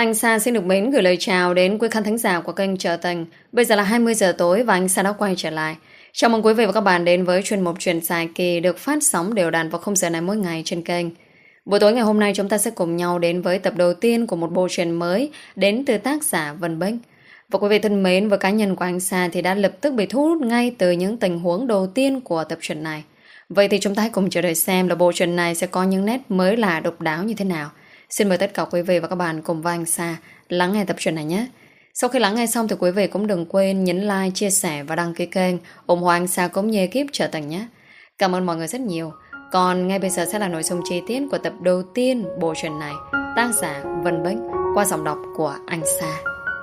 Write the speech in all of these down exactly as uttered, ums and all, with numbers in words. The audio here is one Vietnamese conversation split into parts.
Anh Sa xin được mến gửi lời chào đến quý khán thính giả của kênh Trở Tình. Bây giờ là hai mươi giờ tối và anh Sa đã quay trở lại. Chào mừng quý vị và các bạn đến với chuyên mục Chuyện dài kỳ được phát sóng đều đặn vào khung giờ này mỗi ngày trên kênh. Buổi tối ngày hôm nay chúng ta sẽ cùng nhau đến với tập đầu tiên của một bộ truyện mới đến từ tác giả Vân Bích. Và quý vị thân mến, với cá nhân của anh Sa thì đã lập tức bị thu hút ngay từ những tình huống đầu tiên của tập truyện này. Vậy thì chúng ta hãy cùng chờ đợi xem là bộ truyện này sẽ có những nét mới lạ độc đáo như thế nào. Xin mời tất cả quý vị và các bạn cùng với anh Sa lắng nghe tập truyện này nhé. Sau khi lắng nghe xong thì quý vị cũng đừng quên nhấn like, chia sẻ và đăng ký kênh ủng hộ anh Sa cũng như ekip Trở Tình nhé. Cảm ơn mọi người rất nhiều. Còn ngay bây giờ sẽ là nội dung chi tiết của tập đầu tiên bộ truyện này, tác giả Vân Bích qua giọng đọc của anh Sa.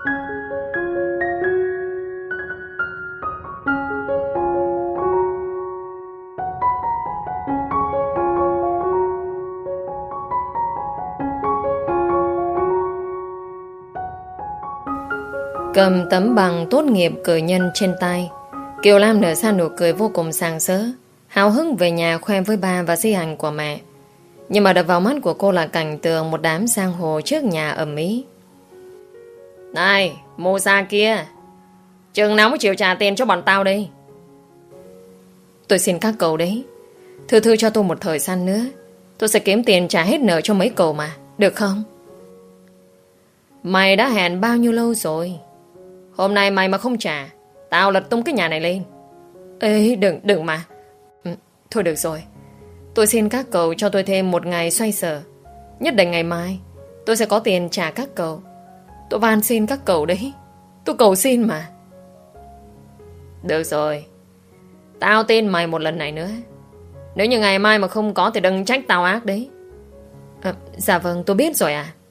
Cầm tấm bằng tốt nghiệp cử nhân trên tay, Kiều Lam nở ra nụ cười vô cùng sảng sỡ, háo hức về nhà khoe với ba và di ảnh của mẹ. Nhưng mà đập vào mắt của cô là cảnh tượng một đám giang hồ trước nhà ầm ĩ. Này, mô gia kia, chừng nào mới chịu trả tiền cho bọn tao đi? Tôi xin các cậu đấy, thư thư cho tôi một thời gian nữa, tôi sẽ kiếm tiền trả hết nợ cho mấy cậu mà, được không? Mày đã hẹn bao nhiêu lâu rồi? Hôm nay mày mà không trả, tao lật tung cái nhà này lên. Ê, đừng, đừng mà. Ừ, thôi được rồi, tôi xin các cậu cho tôi thêm một ngày xoay sở. Nhất định ngày mai tôi sẽ có tiền trả các cậu. Tôi van xin các cậu đấy, tôi cầu xin mà. Được rồi, tao tin mày một lần này nữa. Nếu như ngày mai mà không có thì đừng trách tao ác đấy. À, dạ vâng, tôi biết rồi à.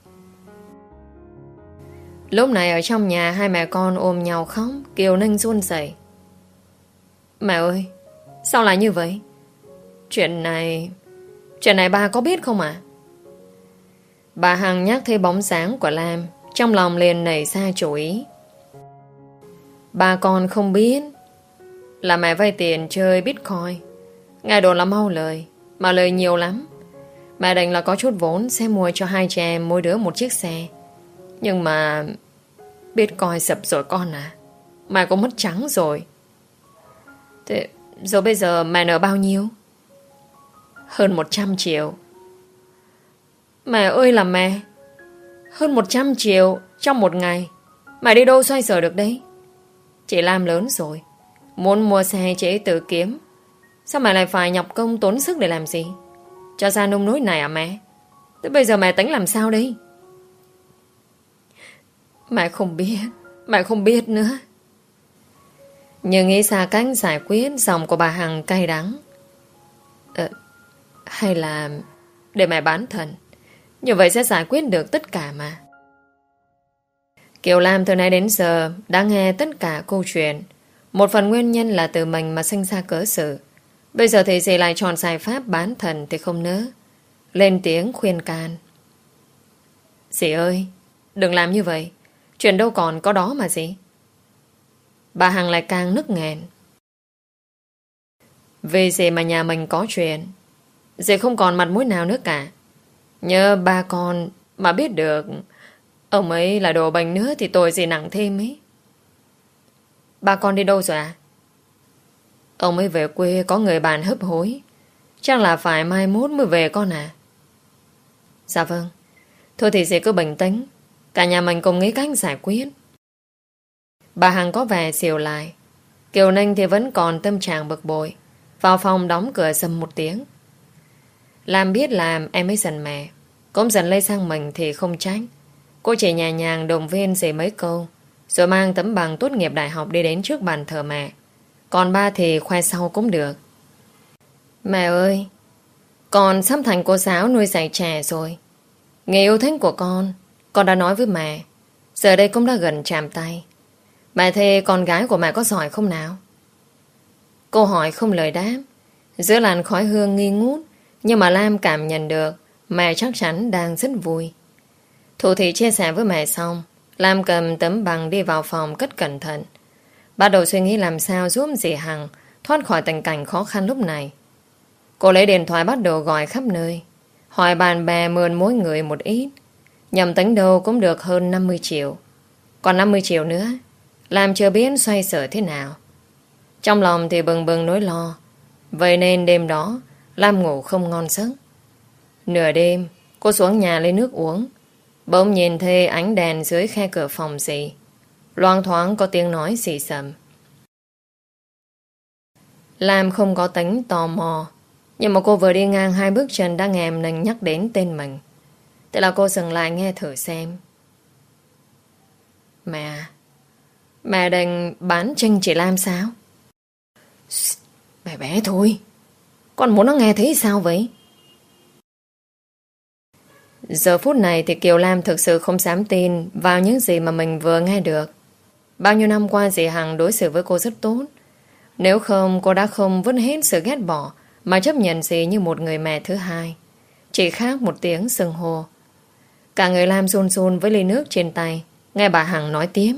Lúc này ở trong nhà, hai mẹ con ôm nhau khóc. Kiều Ninh run rẩy. Mẹ ơi, sao lại như vậy? Chuyện này Chuyện này ba có biết không ạ? À? Bà Hằng nhắc thấy bóng dáng của Lam, trong lòng liền nảy ra chủ ý. Ba con không biết là mẹ vay tiền chơi Bitcoin. Nghe đồn là mau lời, mà lời nhiều lắm. Mẹ định là có chút vốn sẽ mua cho hai chị em mỗi đứa một chiếc xe. Nhưng mà Bitcoin sập rồi con à. Mẹ cũng mất trắng rồi. Thế rồi bây giờ mẹ nợ bao nhiêu? Hơn một trăm triệu. Mẹ ơi là mẹ, hơn một trăm triệu trong một ngày, mẹ đi đâu xoay sở được đấy? Chị Lam lớn rồi, muốn mua xe chị ấy tự kiếm. Sao mẹ lại phải nhọc công tốn sức để làm gì? Cho ra nông nỗi này à mẹ? Thế bây giờ mẹ tính làm sao đây? Mẹ không biết, mẹ không biết nữa. Nhưng nghĩ ra cách giải quyết, giọng của bà Hằng cay đắng. Ờ, hay là để mẹ bán thần, như vậy sẽ giải quyết được tất cả mà. Kiều Lam từ nay đến giờ đã nghe tất cả câu chuyện. Một phần nguyên nhân là từ mình mà sinh ra cớ sự. Bây giờ thì dì lại chọn giải pháp bán thần thì không nỡ. Lên tiếng khuyên can. Dì ơi, đừng làm như vậy. Chuyện đâu còn có đó mà gì. Bà Hằng lại càng nức nghẹn. Vì gì mà nhà mình có chuyện, dì không còn mặt mũi nào nữa cả. Nhớ ba con mà biết được ông ấy là đồ bệnh nữa thì tội gì nặng thêm ấy. Ba con đi đâu rồi à? Ông ấy về quê có người bạn hấp hối. Chắc là phải mai mốt mới về con à? Dạ vâng. Thôi thì dì cứ bình tĩnh, cả nhà mình cùng nghĩ cách giải quyết. Bà Hằng có vẻ xìu lại. Kiều Ninh thì vẫn còn tâm trạng bực bội. Vào phòng đóng cửa sầm một tiếng. Làm biết làm em ấy giận mẹ, cũng dần lây sang mình thì không tránh. Cô chỉ nhẹ nhàng động viên dì mấy câu, rồi mang tấm bằng tốt nghiệp đại học đi đến trước bàn thờ mẹ. Còn ba thì khoe sau cũng được. Mẹ ơi, con sắp thành cô giáo nuôi dạy trẻ rồi. Nghề yêu thích của con Con đã nói với mẹ, giờ đây cũng đã gần chạm tay. Mẹ thề con gái của mẹ có giỏi không nào? Câu hỏi không lời đáp. Giữa làn khói hương nghi ngút, nhưng mà Lam cảm nhận được mẹ chắc chắn đang rất vui. Thủ thị chia sẻ với mẹ xong, Lam cầm tấm bằng đi vào phòng cất cẩn thận. Bắt đầu suy nghĩ làm sao giúp dì Hằng thoát khỏi tình cảnh khó khăn lúc này. Cô lấy điện thoại bắt đầu gọi khắp nơi, hỏi bạn bè mượn mỗi người một ít. Nhầm tính đâu cũng được hơn năm mươi triệu. Còn năm mươi triệu nữa, Lam chưa biết xoay sở thế nào. Trong lòng thì bừng bừng nỗi lo. Vậy nên đêm đó Lam ngủ không ngon giấc. Nửa đêm, cô xuống nhà lấy nước uống. Bỗng nhìn thấy ánh đèn dưới khe cửa phòng dì. Loang thoáng có tiếng nói xì xầm. Lam không có tính tò mò, nhưng mà cô vừa đi ngang hai bước chân đã nghe em nành nhắc đến tên mình. Thế là cô dừng lại nghe thử xem. Mẹ Mẹ định bán Trinh chị Lam sao? Bé bé thôi, con muốn nó nghe thấy sao vậy? Giờ phút này thì Kiều Lam thực sự không dám tin vào những gì mà mình vừa nghe được. Bao nhiêu năm qua dì Hằng đối xử với cô rất tốt. Nếu không cô đã không vứt hết sự ghét bỏ mà chấp nhận dì như một người mẹ thứ hai. Chỉ khác một tiếng xưng hô. Cả người Lam run run với ly nước trên tay, nghe bà Hằng nói tiếp.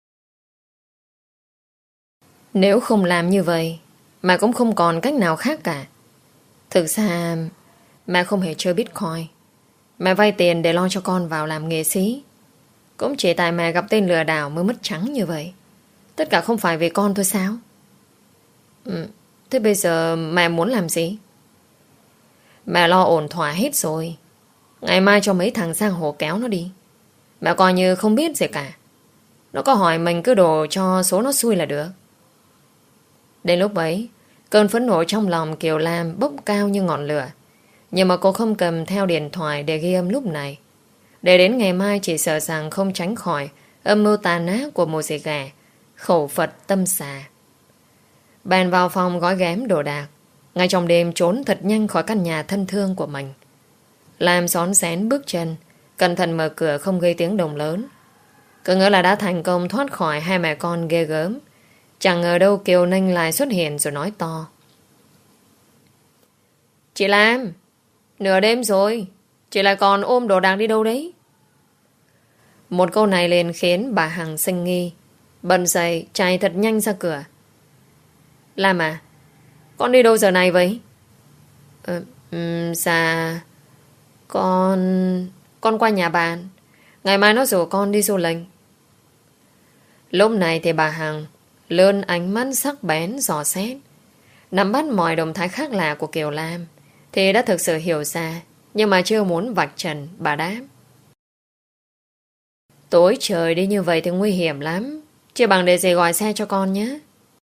Nếu không làm như vậy mà cũng không còn cách nào khác cả. Thực ra mẹ không hề chơi Bitcoin. Mẹ vay tiền để lo cho con vào làm nghệ sĩ. Cũng chỉ tại mẹ gặp tên lừa đảo mới mất trắng như vậy. Tất cả không phải vì con thôi sao? Ừ, thế bây giờ mẹ muốn làm gì? Mẹ lo ổn thỏa hết rồi. Ngày mai cho mấy thằng sang hồ kéo nó đi. Mẹ coi như không biết gì cả. Nó có hỏi mình cứ đổ cho số nó xui là được. Đến lúc ấy, cơn phẫn nộ trong lòng Kiều Lam bốc cao như ngọn lửa. Nhưng mà cô không cầm theo điện thoại để ghi âm lúc này. Để đến ngày mai chỉ sợ rằng không tránh khỏi âm mưu tàn ác của một dì ghẻ khẩu Phật tâm xà. Bèn vào phòng gói ghém đồ đạc, ngay trong đêm trốn thật nhanh khỏi căn nhà thân thương của mình. Lam xón xén bước chân, cẩn thận mở cửa không gây tiếng động lớn. Cứ ngỡ là đã thành công thoát khỏi hai mẹ con ghê gớm. Chẳng ngờ đâu Kiều Ninh lại xuất hiện rồi nói to. Chị Lam, nửa đêm rồi, chị lại còn ôm đồ đạc đi đâu đấy? Một câu này liền khiến bà Hằng sinh nghi. Bận dậy chạy thật nhanh ra cửa. Lam à, con đi đâu giờ này vậy? Ờ, um, dạ Con Con qua nhà bạn. Ngày mai nó rủ con đi du lịch. Lúc này thì bà Hằng lơn ánh mắt sắc bén dò xét, nắm bắt mọi động thái khác lạ của Kiều Lam, thì đã thực sự hiểu ra. Nhưng mà chưa muốn vạch trần, bà đáp. Tối trời đi như vậy thì nguy hiểm lắm. Chỉ bằng để dì gọi xe cho con nhé.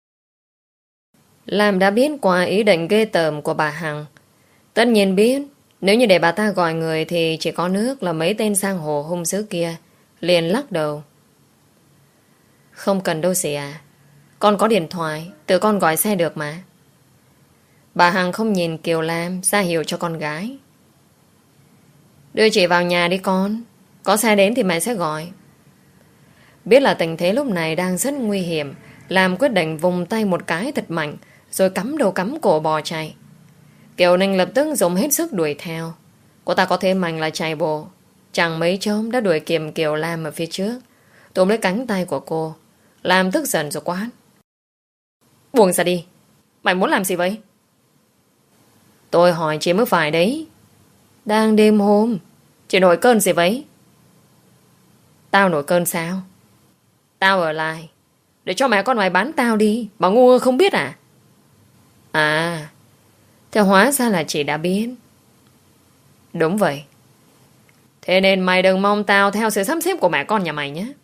Lam đã biết qua ý định ghê tởm của bà Hằng. Tất nhiên biết nếu như để bà ta gọi người thì chỉ có nước là mấy tên giang hồ hung dữ kia. Liền lắc đầu. Không cần đâu dì à. Con có điện thoại, tự con gọi xe được mà. Bà Hằng không nhìn Kiều Lam, ra hiệu cho con gái. Đưa chị vào nhà đi con. Có xe đến thì mẹ sẽ gọi. Biết là tình thế lúc này đang rất nguy hiểm, Lam quyết định vùng tay một cái thật mạnh, rồi cắm đầu cắm cổ bò chạy. Kiều Ninh lập tức dùng hết sức đuổi theo. Cô ta có thế mạnh là chạy bộ. Chẳng mấy chốc đã đuổi kịp Kiều Lam ở phía trước, túm lấy cánh tay của cô. Lam tức giận rồi quát. Buông ra đi. Mày muốn làm gì vậy? Tôi hỏi chị mới phải đấy. Đang đêm hôm, chị nổi cơn gì vậy? Tao nổi cơn sao? Tao ở lại để cho mẹ con mày bán tao đi. Bà ngu không biết à? À, thế hóa ra là chị đã biết. Đúng vậy. Thế nên mày đừng mong tao theo sự sắp xếp của mẹ con nhà mày nhé.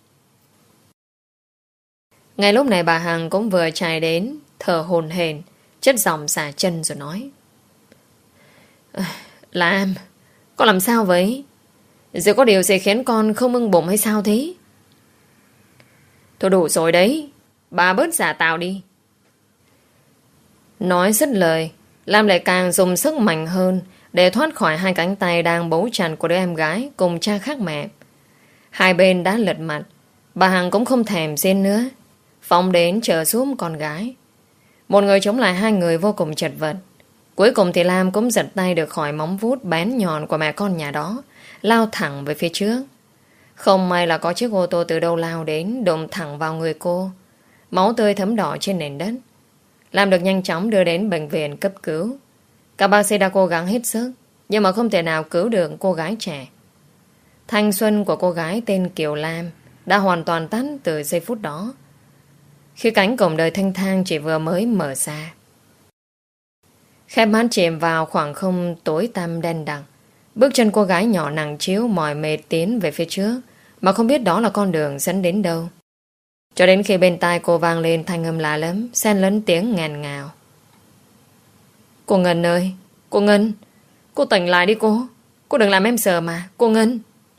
Ngay lúc này bà Hằng cũng vừa chạy đến, thở hổn hển, chất giọng xả chân rồi nói. Lam, con làm sao vậy? Giờ có điều gì khiến con không ưng bụng hay sao thế? Thôi đủ rồi đấy. Bà bớt giả tao đi. Nói dứt lời, Lam lại càng dùng sức mạnh hơn để thoát khỏi hai cánh tay đang bấu chặt của đứa em gái cùng cha khác mẹ. Hai bên đã lật mặt. Bà Hằng cũng không thèm rên nữa, phóng đến chờ giúp con gái. Một người chống lại hai người vô cùng chật vật. Cuối cùng thì Lam cũng giật tay được khỏi móng vuốt bén nhọn của mẹ con nhà đó, lao thẳng về phía trước. Không may là có chiếc ô tô từ đâu lao đến, đụng thẳng vào người cô. Máu tươi thấm đỏ trên nền đất. Lam được nhanh chóng đưa đến bệnh viện cấp cứu. Các bác sĩ đã cố gắng hết sức, nhưng mà không thể nào cứu được cô gái trẻ. Thanh xuân của cô gái tên Kiều Lam đã hoàn toàn tắt từ giây phút đó, khi cánh cổng đời thanh thang chỉ vừa mới mở ra. Khép mắt chìm vào khoảng không tối tăm đen đặc, bước chân cô gái nhỏ nặng trĩu mỏi mệt tiến về phía trước, mà không biết đó là con đường dẫn đến đâu. Cho đến khi bên tai cô vang lên thanh âm lạ lắm, xen lẫn tiếng nghẹn ngào. Cô Ngân ơi, cô Ngân, cô tỉnh lại đi cô. Cô đừng làm em sợ mà, cô Ngân.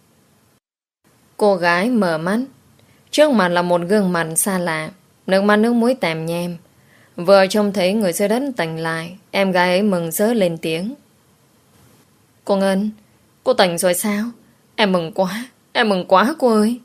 Cô gái mở mắt. Trước mặt là một gương mặt xa lạ, nước mắt nước mũi tèm nhem. Vừa trông thấy người dưới đất tỉnh lại, em gái ấy mừng rỡ lên tiếng. Cô Ngân, cô tỉnh rồi sao? Em mừng quá, em mừng quá cô ơi.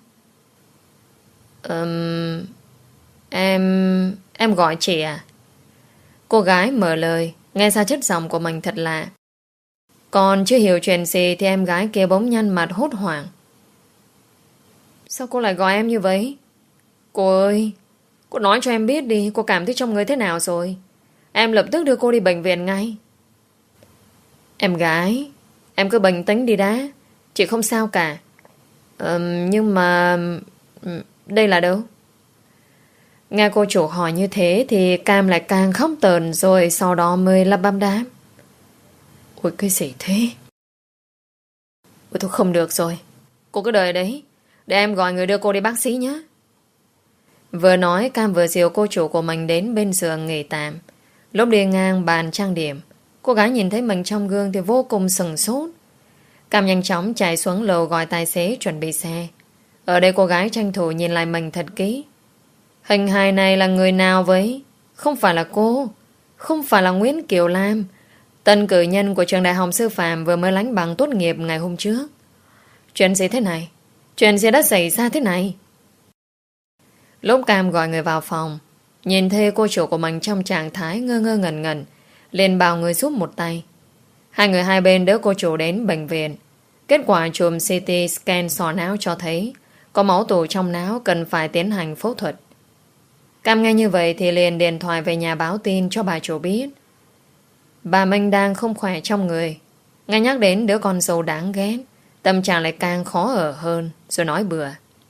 um, Em... Em gọi chị à? Cô gái mở lời, nghe ra chất giọng của mình thật lạ. Còn chưa hiểu chuyện gì thì em gái kia bỗng nhăn mặt hốt hoảng. Sao cô lại gọi em như vậy? Cô ơi, cô nói cho em biết đi, cô cảm thấy trong người thế nào rồi? Em lập tức đưa cô đi bệnh viện ngay. Em gái, em cứ bình tĩnh đi đã, chị không sao cả. um, Nhưng mà... Đây là đâu? Nghe cô chủ hỏi như thế thì Cam lại càng khóc tờn, rồi sau đó mới lắp bắp đáp. Ôi cái gì thế? Ôi thôi không được rồi, cô cứ đợi đấy, để em gọi người đưa cô đi bác sĩ nhé. Vừa nói Cam vừa dìu cô chủ của mình đến bên giường nghỉ tạm. Lúc đi ngang bàn trang điểm, cô gái nhìn thấy mình trong gương thì vô cùng sừng sốt. Cam nhanh chóng chạy xuống lầu gọi tài xế chuẩn bị xe. Ở đây cô gái tranh thủ nhìn lại mình thật kỹ. Hình hài này là người nào vậy? Không phải là cô, không phải là Nguyễn Kiều Lam, tân cử nhân của trường đại học sư phạm vừa mới lãnh bằng tốt nghiệp ngày hôm trước. Chuyện gì thế này? Chuyện gì đã xảy ra thế này? Lúc Cam gọi người vào phòng, nhìn thấy cô chủ của mình trong trạng thái ngơ ngơ ngẩn ngẩn, liền bảo người giúp một tay. Hai người hai bên đỡ cô chủ đến bệnh viện. Kết quả chùm xê tê scan sọ não cho thấy có máu tụ trong não, cần phải tiến hành phẫu thuật. Cam nghe như vậy thì liền điện thoại về nhà báo tin cho bà chủ biết. Bà Minh đang không khỏe trong người. Nghe nhắc đến đứa con dâu đáng ghét, tâm trạng lại càng khó ở hơn, rồi nói bừa.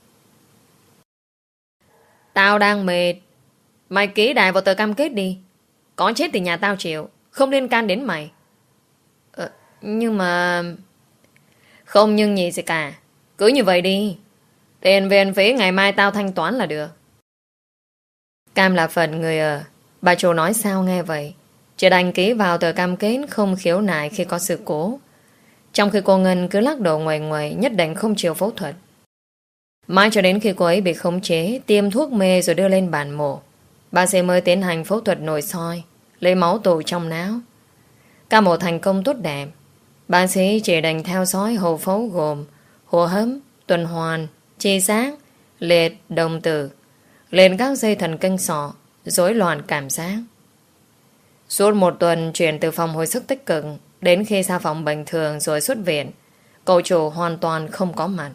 Tao đang mệt, mày ký đại vào tờ cam kết đi. Có chết thì nhà tao chịu, không liên can đến mày. ờ, Nhưng mà... Không nhưng gì gì cả, cứ như vậy đi. Tiền viện phí ngày mai tao thanh toán là được. Cam là phận người ở. Bà chủ nói sao nghe vậy, chỉ đành ký vào tờ cam kết không khiếu nại khi có sự cố. Trong khi cô Ngân cứ lắc đầu ngoài ngoài, nhất định không chịu phẫu thuật. Mãi cho đến khi cô ấy bị khống chế, tiêm thuốc mê rồi đưa lên bàn mổ, bác sĩ mới tiến hành phẫu thuật nội soi, lấy máu tụ trong não. Ca mổ thành công tốt đẹp. Bác sĩ chỉ đành theo dõi hậu phẫu gồm hô hấp, tuần hoàn, chi giác, liệt, đồng tử, lên các dây thần kinh sọ, rối loạn cảm giác. Suốt một tuần chuyển từ phòng hồi sức tích cực đến khi ra phòng bình thường rồi xuất viện, cậu chủ hoàn toàn không có mặt.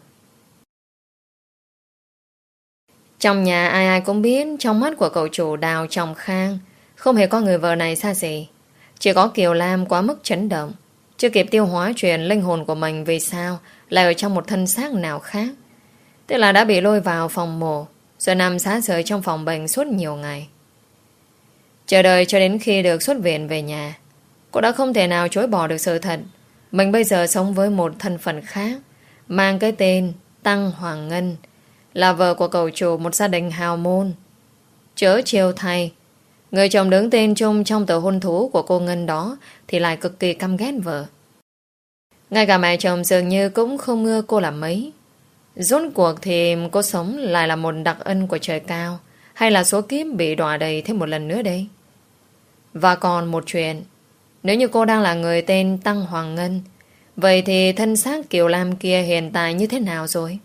Trong nhà ai ai cũng biết trong mắt của cậu chủ Đào Trọng Khang không hề có người vợ này xa xỉ. Chỉ có Kiều Lam quá mức chấn động, chưa kịp tiêu hóa chuyện linh hồn của mình vì sao lại ở trong một thân xác nào khác. Tức là đã bị lôi vào phòng mổ, rồi nằm xá rời trong phòng bệnh suốt nhiều ngày. Chờ đợi cho đến khi được xuất viện về nhà, cô đã không thể nào chối bỏ được sự thật. Mình bây giờ sống với một thân phận khác, mang cái tên Tăng Hoàng Ngân, là vợ của cậu chủ một gia đình hào môn. Chớ chiều thay, người chồng đứng tên chung trong tờ hôn thú của cô Ngân đó thì lại cực kỳ căm ghét vợ. Ngay cả mẹ chồng dường như cũng không ưa cô là mấy. Rốt cuộc thì cô sống lại là một đặc ân của trời cao, hay là số kiếp bị đọa đầy thêm một lần nữa đây? Và còn một chuyện, nếu như cô đang là người tên Tăng Hoàng Ngân, vậy thì thân xác Kiều Lam kia hiện tại như thế nào rồi?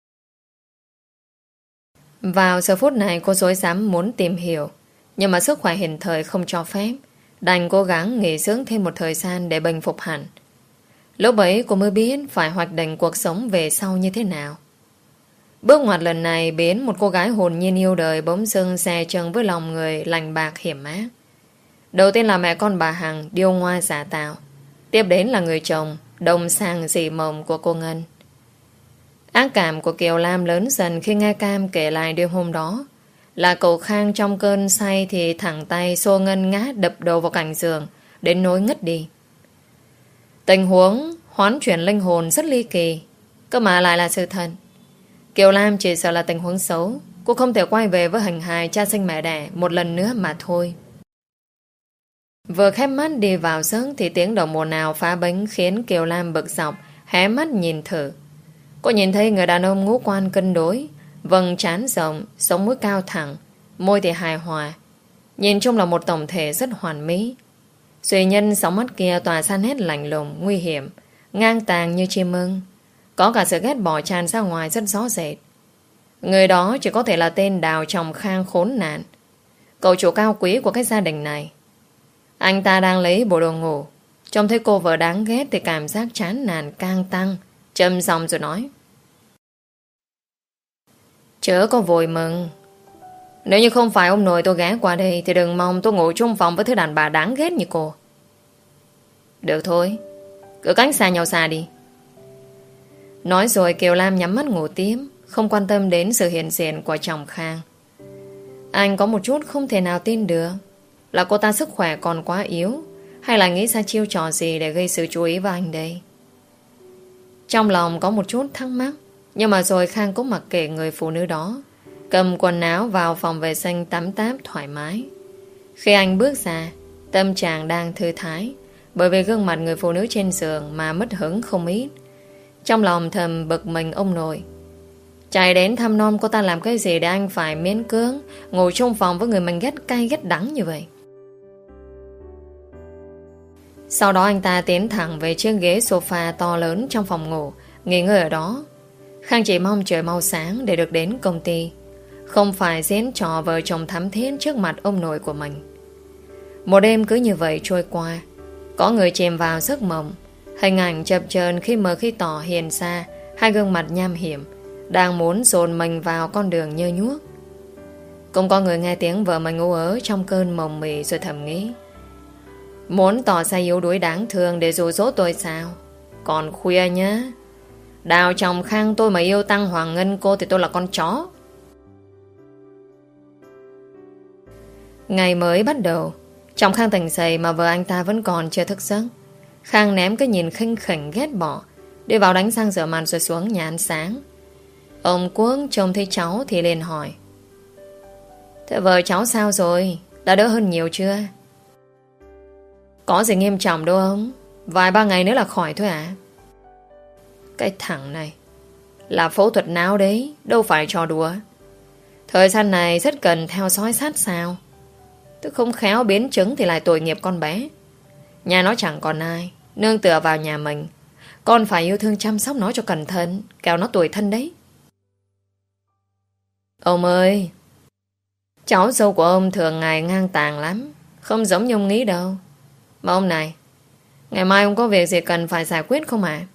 Vào giờ phút này cô dối dám muốn tìm hiểu, nhưng mà sức khỏe hiện thời không cho phép, đành cố gắng nghỉ dưỡng thêm một thời gian để bình phục hẳn. Lúc ấy cô mới biết phải hoạch định cuộc sống về sau như thế nào. Bước ngoặt lần này biến một cô gái hồn nhiên yêu đời bỗng dưng xè chừng với lòng người lành bạc hiểm ác. Đầu tiên là mẹ con bà Hằng điêu ngoa giả tạo, tiếp đến là người chồng đồng sang dị mộng của cô Ngân. Ác cảm của Kiều Lam lớn dần khi nghe Cam kể lại đêm hôm đó. Là cậu Khang trong cơn say thì thẳng tay xô Ngân ngã đập đầu vào cạnh giường, đến nỗi ngất đi. Tình huống hoán chuyển linh hồn rất ly kỳ, cơ mà lại là sự thật. Kiều Lam chỉ sợ là tình huống xấu, cô không thể quay về với hình hài cha sinh mẹ đẻ một lần nữa mà thôi. Vừa khép mắt đi vào giấc thì tiếng đồng hồ nào phá bánh khiến Kiều Lam bực dọc, hé mắt nhìn thử. Cô nhìn thấy người đàn ông ngũ quan cân đối, vầng trán rộng, sống mũi cao thẳng, môi thì hài hòa. Nhìn chung là một tổng thể rất hoàn mỹ. Duy nhân sóng mắt kia tỏa ra nét lạnh lùng, nguy hiểm, ngang tàng như chim ưng. Có cả sự ghét bỏ tràn ra ngoài rất rõ rệt. Người đó chỉ có thể là tên Đào Trọng Khang khốn nạn, cậu chủ cao quý của cái gia đình này. Anh ta đang lấy bộ đồ ngủ, trông thấy cô vợ đáng ghét thì cảm giác chán nản càng tăng, trầm giọng rồi nói: Chớ có vội mừng. Nếu như không phải ông nội tôi ghé qua đây thì đừng mong tôi ngủ chung phòng với thứ đàn bà đáng ghét như cô. Được thôi, cứ cách xa nhau xa đi. Nói rồi Kiều Lam nhắm mắt ngủ tiếp, không quan tâm đến sự hiện diện của chồng Khang. Anh có một chút không thể nào tin được là cô ta sức khỏe còn quá yếu, hay là nghĩ ra chiêu trò gì để gây sự chú ý vào anh đây. Trong lòng có một chút thắc mắc, nhưng mà rồi Khang cũng mặc kệ người phụ nữ đó, cầm quần áo vào phòng vệ sinh tắm táp thoải mái. Khi anh bước ra, tâm trạng đang thư thái, bởi vì gương mặt người phụ nữ trên giường mà mất hứng không ít. Trong lòng thầm bực mình ông nội. Chạy đến thăm nom cô ta làm cái gì để anh phải miễn cưỡng ngồi chung phòng với người mình ghét cay ghét đắng như vậy. Sau đó anh ta tiến thẳng về chiếc ghế sofa to lớn trong phòng ngủ, nghỉ ngơi ở đó. Khang chỉ mong trời mau sáng để được đến công ty, không phải diễn trò vợ chồng thắm thiết trước mặt ông nội của mình. Một đêm cứ như vậy trôi qua. Có người chìm vào giấc mộng. Hình ảnh chập chờn khi mờ khi tỏ hiện ra hai gương mặt nham hiểm đang muốn dồn mình vào con đường nhơ nhuốc. Cũng có người nghe tiếng vợ mình ú ớ trong cơn mộng mị rồi thầm nghĩ: muốn tỏ ra yếu đuối đáng thương để dụ dỗ tôi sao? Còn khuya nhá. Đào Trọng Khang tôi mà yêu Tăng Hoàng Ngân cô thì tôi là con chó. Ngày mới bắt đầu, Trọng Khang tỉnh dậy mà vợ anh ta vẫn còn chưa thức giấc. Khang ném cái nhìn khinh khỉnh ghét bỏ, đi vào đánh răng rửa mặt rồi xuống nhà ăn sáng. Ông Quốc trông thấy cháu thì liền hỏi: thế vợ cháu sao rồi? Đã đỡ hơn nhiều chưa? Có gì nghiêm trọng đâu ông, vài ba ngày nữa là khỏi thôi à? Cái thằng này là phẫu thuật não đấy, đâu phải trò đùa. Thời gian này rất cần theo dõi sát sao. Tôi không khéo biến chứng thì lại tội nghiệp con bé. Nhà nó chẳng còn ai, nương tựa vào nhà mình. Con phải yêu thương chăm sóc nó cho cẩn thận, kẻo nó tủi thân đấy. Ông ơi, cháu dâu của ông thường ngày ngang tàng lắm, không giống như ông nghĩ đâu. Mà ông này, ngày mai ông có việc gì cần phải giải quyết không ạ? À?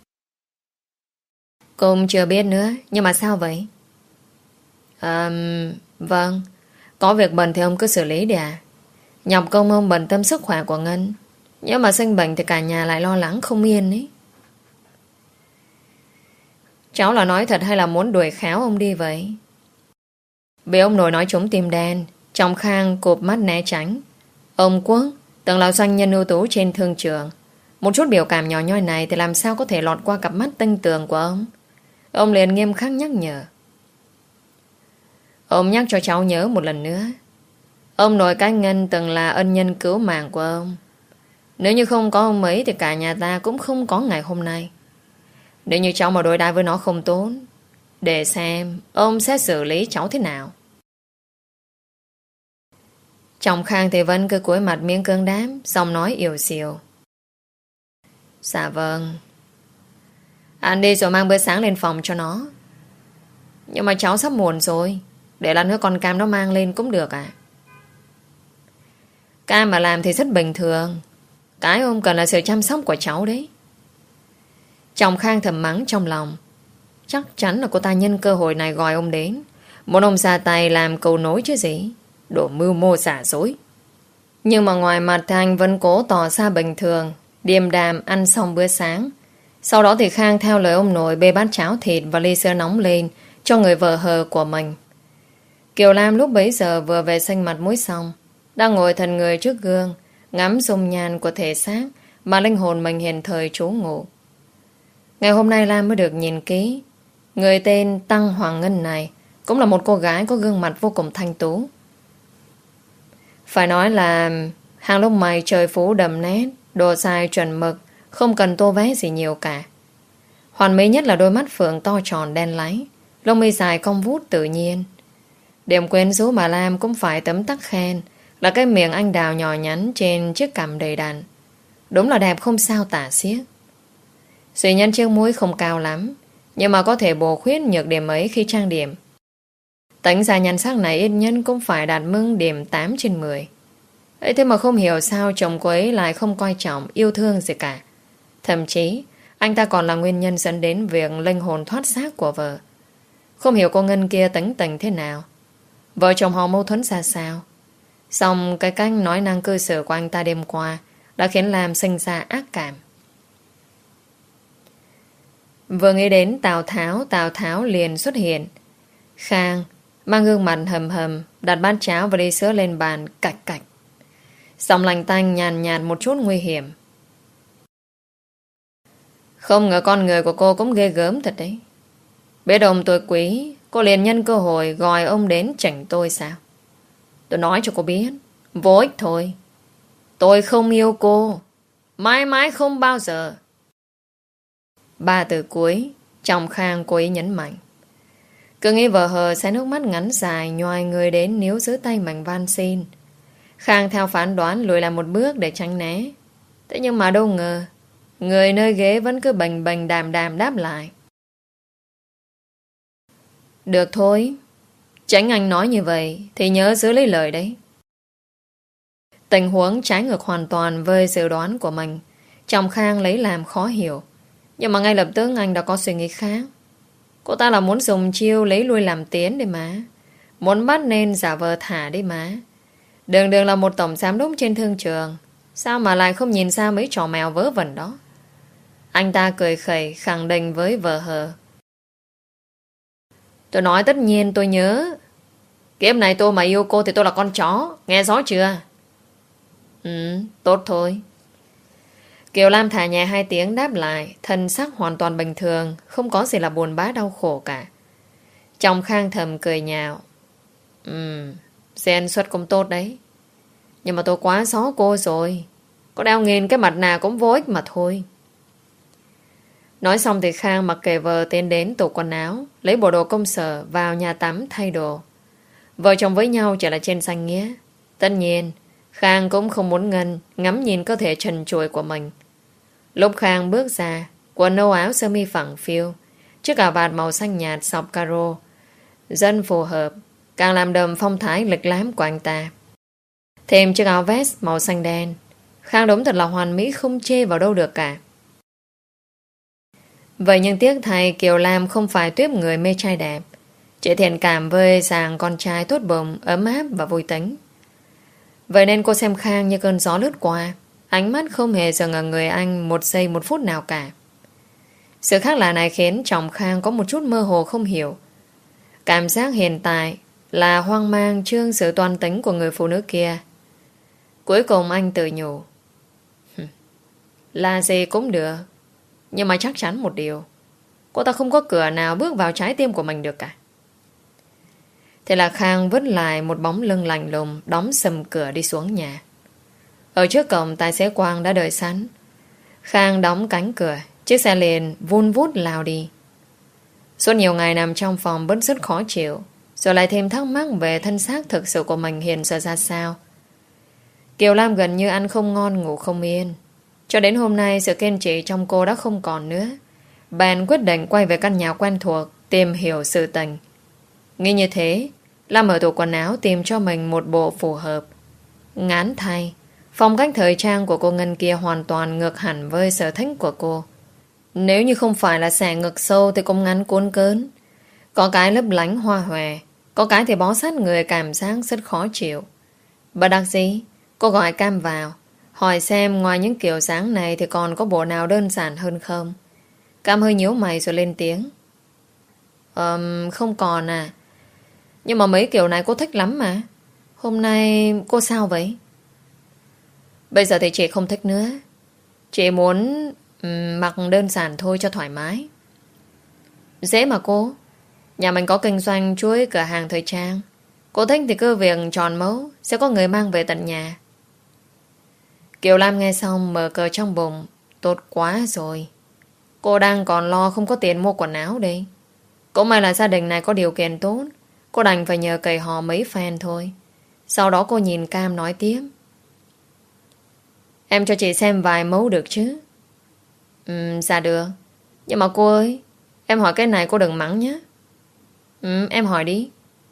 Cũng chưa biết nữa, nhưng mà sao vậy? À, vâng, có việc bận thì ông cứ xử lý đi à. Nhọc công ông bận tâm sức khỏe của Ngân. Nhưng mà sinh bệnh thì cả nhà lại lo lắng không yên ấy. Cháu là nói thật hay là muốn đuổi khéo ông đi vậy? Bị ông nội nói trúng tim đen, Trọng Khang cụp mắt né tránh. Ông Quốc từng là doanh nhân ưu tú trên thương trường, một chút biểu cảm nhỏ nhoi này thì làm sao có thể lọt qua cặp mắt tinh tường của ông. Ông liền nghiêm khắc nhắc nhở. Ông nhắc cho cháu nhớ một lần nữa, ông nội cái Ngân từng là ân nhân cứu mạng của ông. Nếu như không có ông ấy thì cả nhà ta cũng không có ngày hôm nay. Nếu như cháu mà đối đãi với nó không tốt, để xem ông sẽ xử lý cháu thế nào. Trọng Khang thì vẫn cứ cúi mặt miếng cương đáp, giọng nói yếu xìu. Dạ vâng. Ăn đi rồi mang bữa sáng lên phòng cho nó. Nhưng mà cháu sắp muộn rồi, để lát nữa con Cam nó mang lên cũng được à? Cam mà làm thì rất bình thường. Cái ông cần là sự chăm sóc của cháu đấy. Trọng Khang thầm mắng trong lòng. Chắc chắn là cô ta nhân cơ hội này gọi ông đến, muốn ông ra tay làm cầu nối chứ gì. Đồ mưu mô xả dối. Nhưng mà ngoài mặt thì anh vẫn cố tỏ ra bình thường, điềm đạm ăn xong bữa sáng. Sau đó thì Khang theo lời ông nội bê bát cháo thịt và ly sữa nóng lên cho người vợ hờ của mình. Kiều Lam lúc bấy giờ vừa về xanh mặt mũi xong, đang ngồi thần người trước gương, ngắm dung nhan của thể xác mà linh hồn mình hiện thời trú ngụ. Ngày hôm nay Lam mới được nhìn kỹ. Người tên Tăng Hoàng Ngân này cũng là một cô gái có gương mặt vô cùng thanh tú. Phải nói là hàng lông mày trời phú đậm nét, độ dài chuẩn mực, không cần tô vẽ gì nhiều cả. Hoàn mỹ nhất là đôi mắt phượng to tròn đen láy, lông mi dài cong vút tự nhiên. Điểm quyến rũ mà Lam cũng phải tấm tắc khen là cái miệng anh đào nhỏ nhắn trên chiếc cằm đầy đặn. Đúng là đẹp không sao tả xiết. Suy nhân chiếc mũi không cao lắm, nhưng mà có thể bổ khuyết nhược điểm ấy khi trang điểm. Tính ra nhan sắc này ít nhất cũng phải đạt mức điểm tám trên mười. Ấy thế mà không hiểu sao chồng cô ấy lại không coi trọng, yêu thương gì cả. Thậm chí anh ta còn là nguyên nhân dẫn đến việc linh hồn thoát xác của vợ. Không hiểu cô Ngân kia tính tình thế nào, vợ chồng họ mâu thuẫn ra sao. Xong cái cách nói năng cư xử của anh ta đêm qua đã khiến Lam sinh ra ác cảm. Vừa nghĩ đến Tào Tháo, Tào Tháo liền xuất hiện. Khang mang gương mặt hầm hầm, đặt bát cháo và ly sữa lên bàn cạch cạch. Giọng lành tanh nhàn nhạt một chút nguy hiểm. Không ngờ con người của cô cũng ghê gớm thật đấy. Biết ông tôi quý, cô liền nhân cơ hội gọi ông đến chỉnh tôi sao? Tôi nói cho cô biết, vô ích thôi. Tôi không yêu cô, mãi mãi không bao giờ. Ba từ cuối, trong Khang cô ấy nhấn mạnh. Cứ nghĩ vợ hờ sẽ nước mắt ngắn dài nhoài người đến níu giữ tay mình van xin. Khang theo phán đoán lùi lại một bước để tránh né. Thế nhưng mà đâu ngờ, người nơi ghế vẫn cứ bềnh bềnh đàm đàm đáp lại. Được thôi, tránh anh nói như vậy thì nhớ giữ lấy lời đấy. Tình huống trái ngược hoàn toàn với dự đoán của mình. Chồng Khang lấy làm khó hiểu. Nhưng mà ngay lập tức anh đã có suy nghĩ khác. Cô ta là muốn dùng chiêu lấy lui làm tiến đấy mà. Muốn bắt nên giả vờ thả đấy mà. Đường đường là một tổng giám đốc trên thương trường, sao mà lại không nhìn ra mấy trò mèo vớ vẩn đó. Anh ta cười khẩy khẳng định với vợ hờ. Tôi nói tất nhiên tôi nhớ. Kiếp này tôi mà yêu cô thì tôi là con chó. Nghe rõ chưa? Ừ, tốt thôi. Kiều Lam thả nhẹ hai tiếng đáp lại, thân sắc hoàn toàn bình thường, không có gì là buồn bã đau khổ cả. Chồng Khang thầm cười nhạo. Ừ, gen xuất cũng tốt đấy. Nhưng mà tôi quá xó cô rồi. Có đeo nghìn cái mặt nào cũng vô ích mà thôi. Nói xong thì Khang mặc kệ vợ tiến đến tủ quần áo, lấy bộ đồ công sở vào nhà tắm thay đồ. Vợ chồng với nhau chỉ là trên danh nghĩa. Tất nhiên Khang cũng không muốn Ngân ngắm nhìn cơ thể trần trụi của mình. Lúc Khang bước ra, quần nâu áo sơ mi phẳng phiu, chiếc áo vạt màu xanh nhạt sọc caro dân phù hợp, càng làm đầm phong thái lịch lãm của anh ta. Thêm chiếc áo vest màu xanh đen, Khang đúng thật là hoàn mỹ, không chê vào đâu được cả. Vậy nhưng tiếc thay Kiều Lam không phải tuyếp người mê trai đẹp, chỉ thiện cảm với chàng con trai tốt bụng, ấm áp và vui tính. Vậy nên cô xem Khang như cơn gió lướt qua, ánh mắt không hề dừng ở người anh một giây một phút nào cả. Sự khác lạ này khiến chồng Khang có một chút mơ hồ không hiểu. Cảm giác hiện tại là hoang mang trước sự toan tính của người phụ nữ kia. Cuối cùng anh tự nhủ. Là gì cũng được, nhưng mà chắc chắn một điều, cô ta không có cửa nào bước vào trái tim của mình được cả. Thế là Khang vứt lại một bóng lưng lạnh lùng, đóng sầm cửa đi xuống nhà. Ở trước cổng tài xế Quang đã đợi sẵn. Khang đóng cánh cửa, chiếc xe liền vun vút lao đi. Suốt nhiều ngày nằm trong phòng bứt rứt khó chịu, rồi lại thêm thắc mắc về thân xác thực sự của mình hiện giờ ra sao. Kiều Lam gần như ăn không ngon ngủ không yên. Cho đến hôm nay sự kiên trì trong cô đã không còn nữa. Bạn quyết định quay về căn nhà quen thuộc, tìm hiểu sự tình. Nghĩ như thế, Lam mở tủ quần áo tìm cho mình một bộ phù hợp. Ngán thay, phong cách thời trang của cô Ngân kia hoàn toàn ngược hẳn với sở thích của cô. Nếu như không phải là xẻ ngực sâu thì cũng ngắn cuốn cớn. Có cái lấp lánh hoa hòe, có cái thì bó sát người, cảm giác rất khó chịu. Bà đặc gì, cô gọi Cam vào, hỏi xem ngoài những kiểu dáng này thì còn có bộ nào đơn giản hơn không. Cam hơi nhíu mày rồi lên tiếng. Ờm, không còn à. Nhưng mà mấy kiểu này cô thích lắm mà. Hôm nay cô sao vậy? Bây giờ thì chị không thích nữa. Chị muốn um, mặc đơn giản thôi cho thoải mái. Dễ mà cô. Nhà mình có kinh doanh chuỗi cửa hàng thời trang. Cô thích thì cứ việc tròn mẫu, sẽ có người mang về tận nhà. Kiều Lam nghe xong mở cờ trong bụng. Tốt quá rồi. Cô đang còn lo không có tiền mua quần áo đây. Cũng may là gia đình này có điều kiện tốt. Cô đành phải nhờ cày hò mấy fan thôi. Sau đó cô nhìn Cam nói tiếp. Em cho chị xem vài mẫu được chứ? Ừ, dạ được. Nhưng mà cô ơi, em hỏi cái này cô đừng mắng nhé. Ừ, em hỏi đi.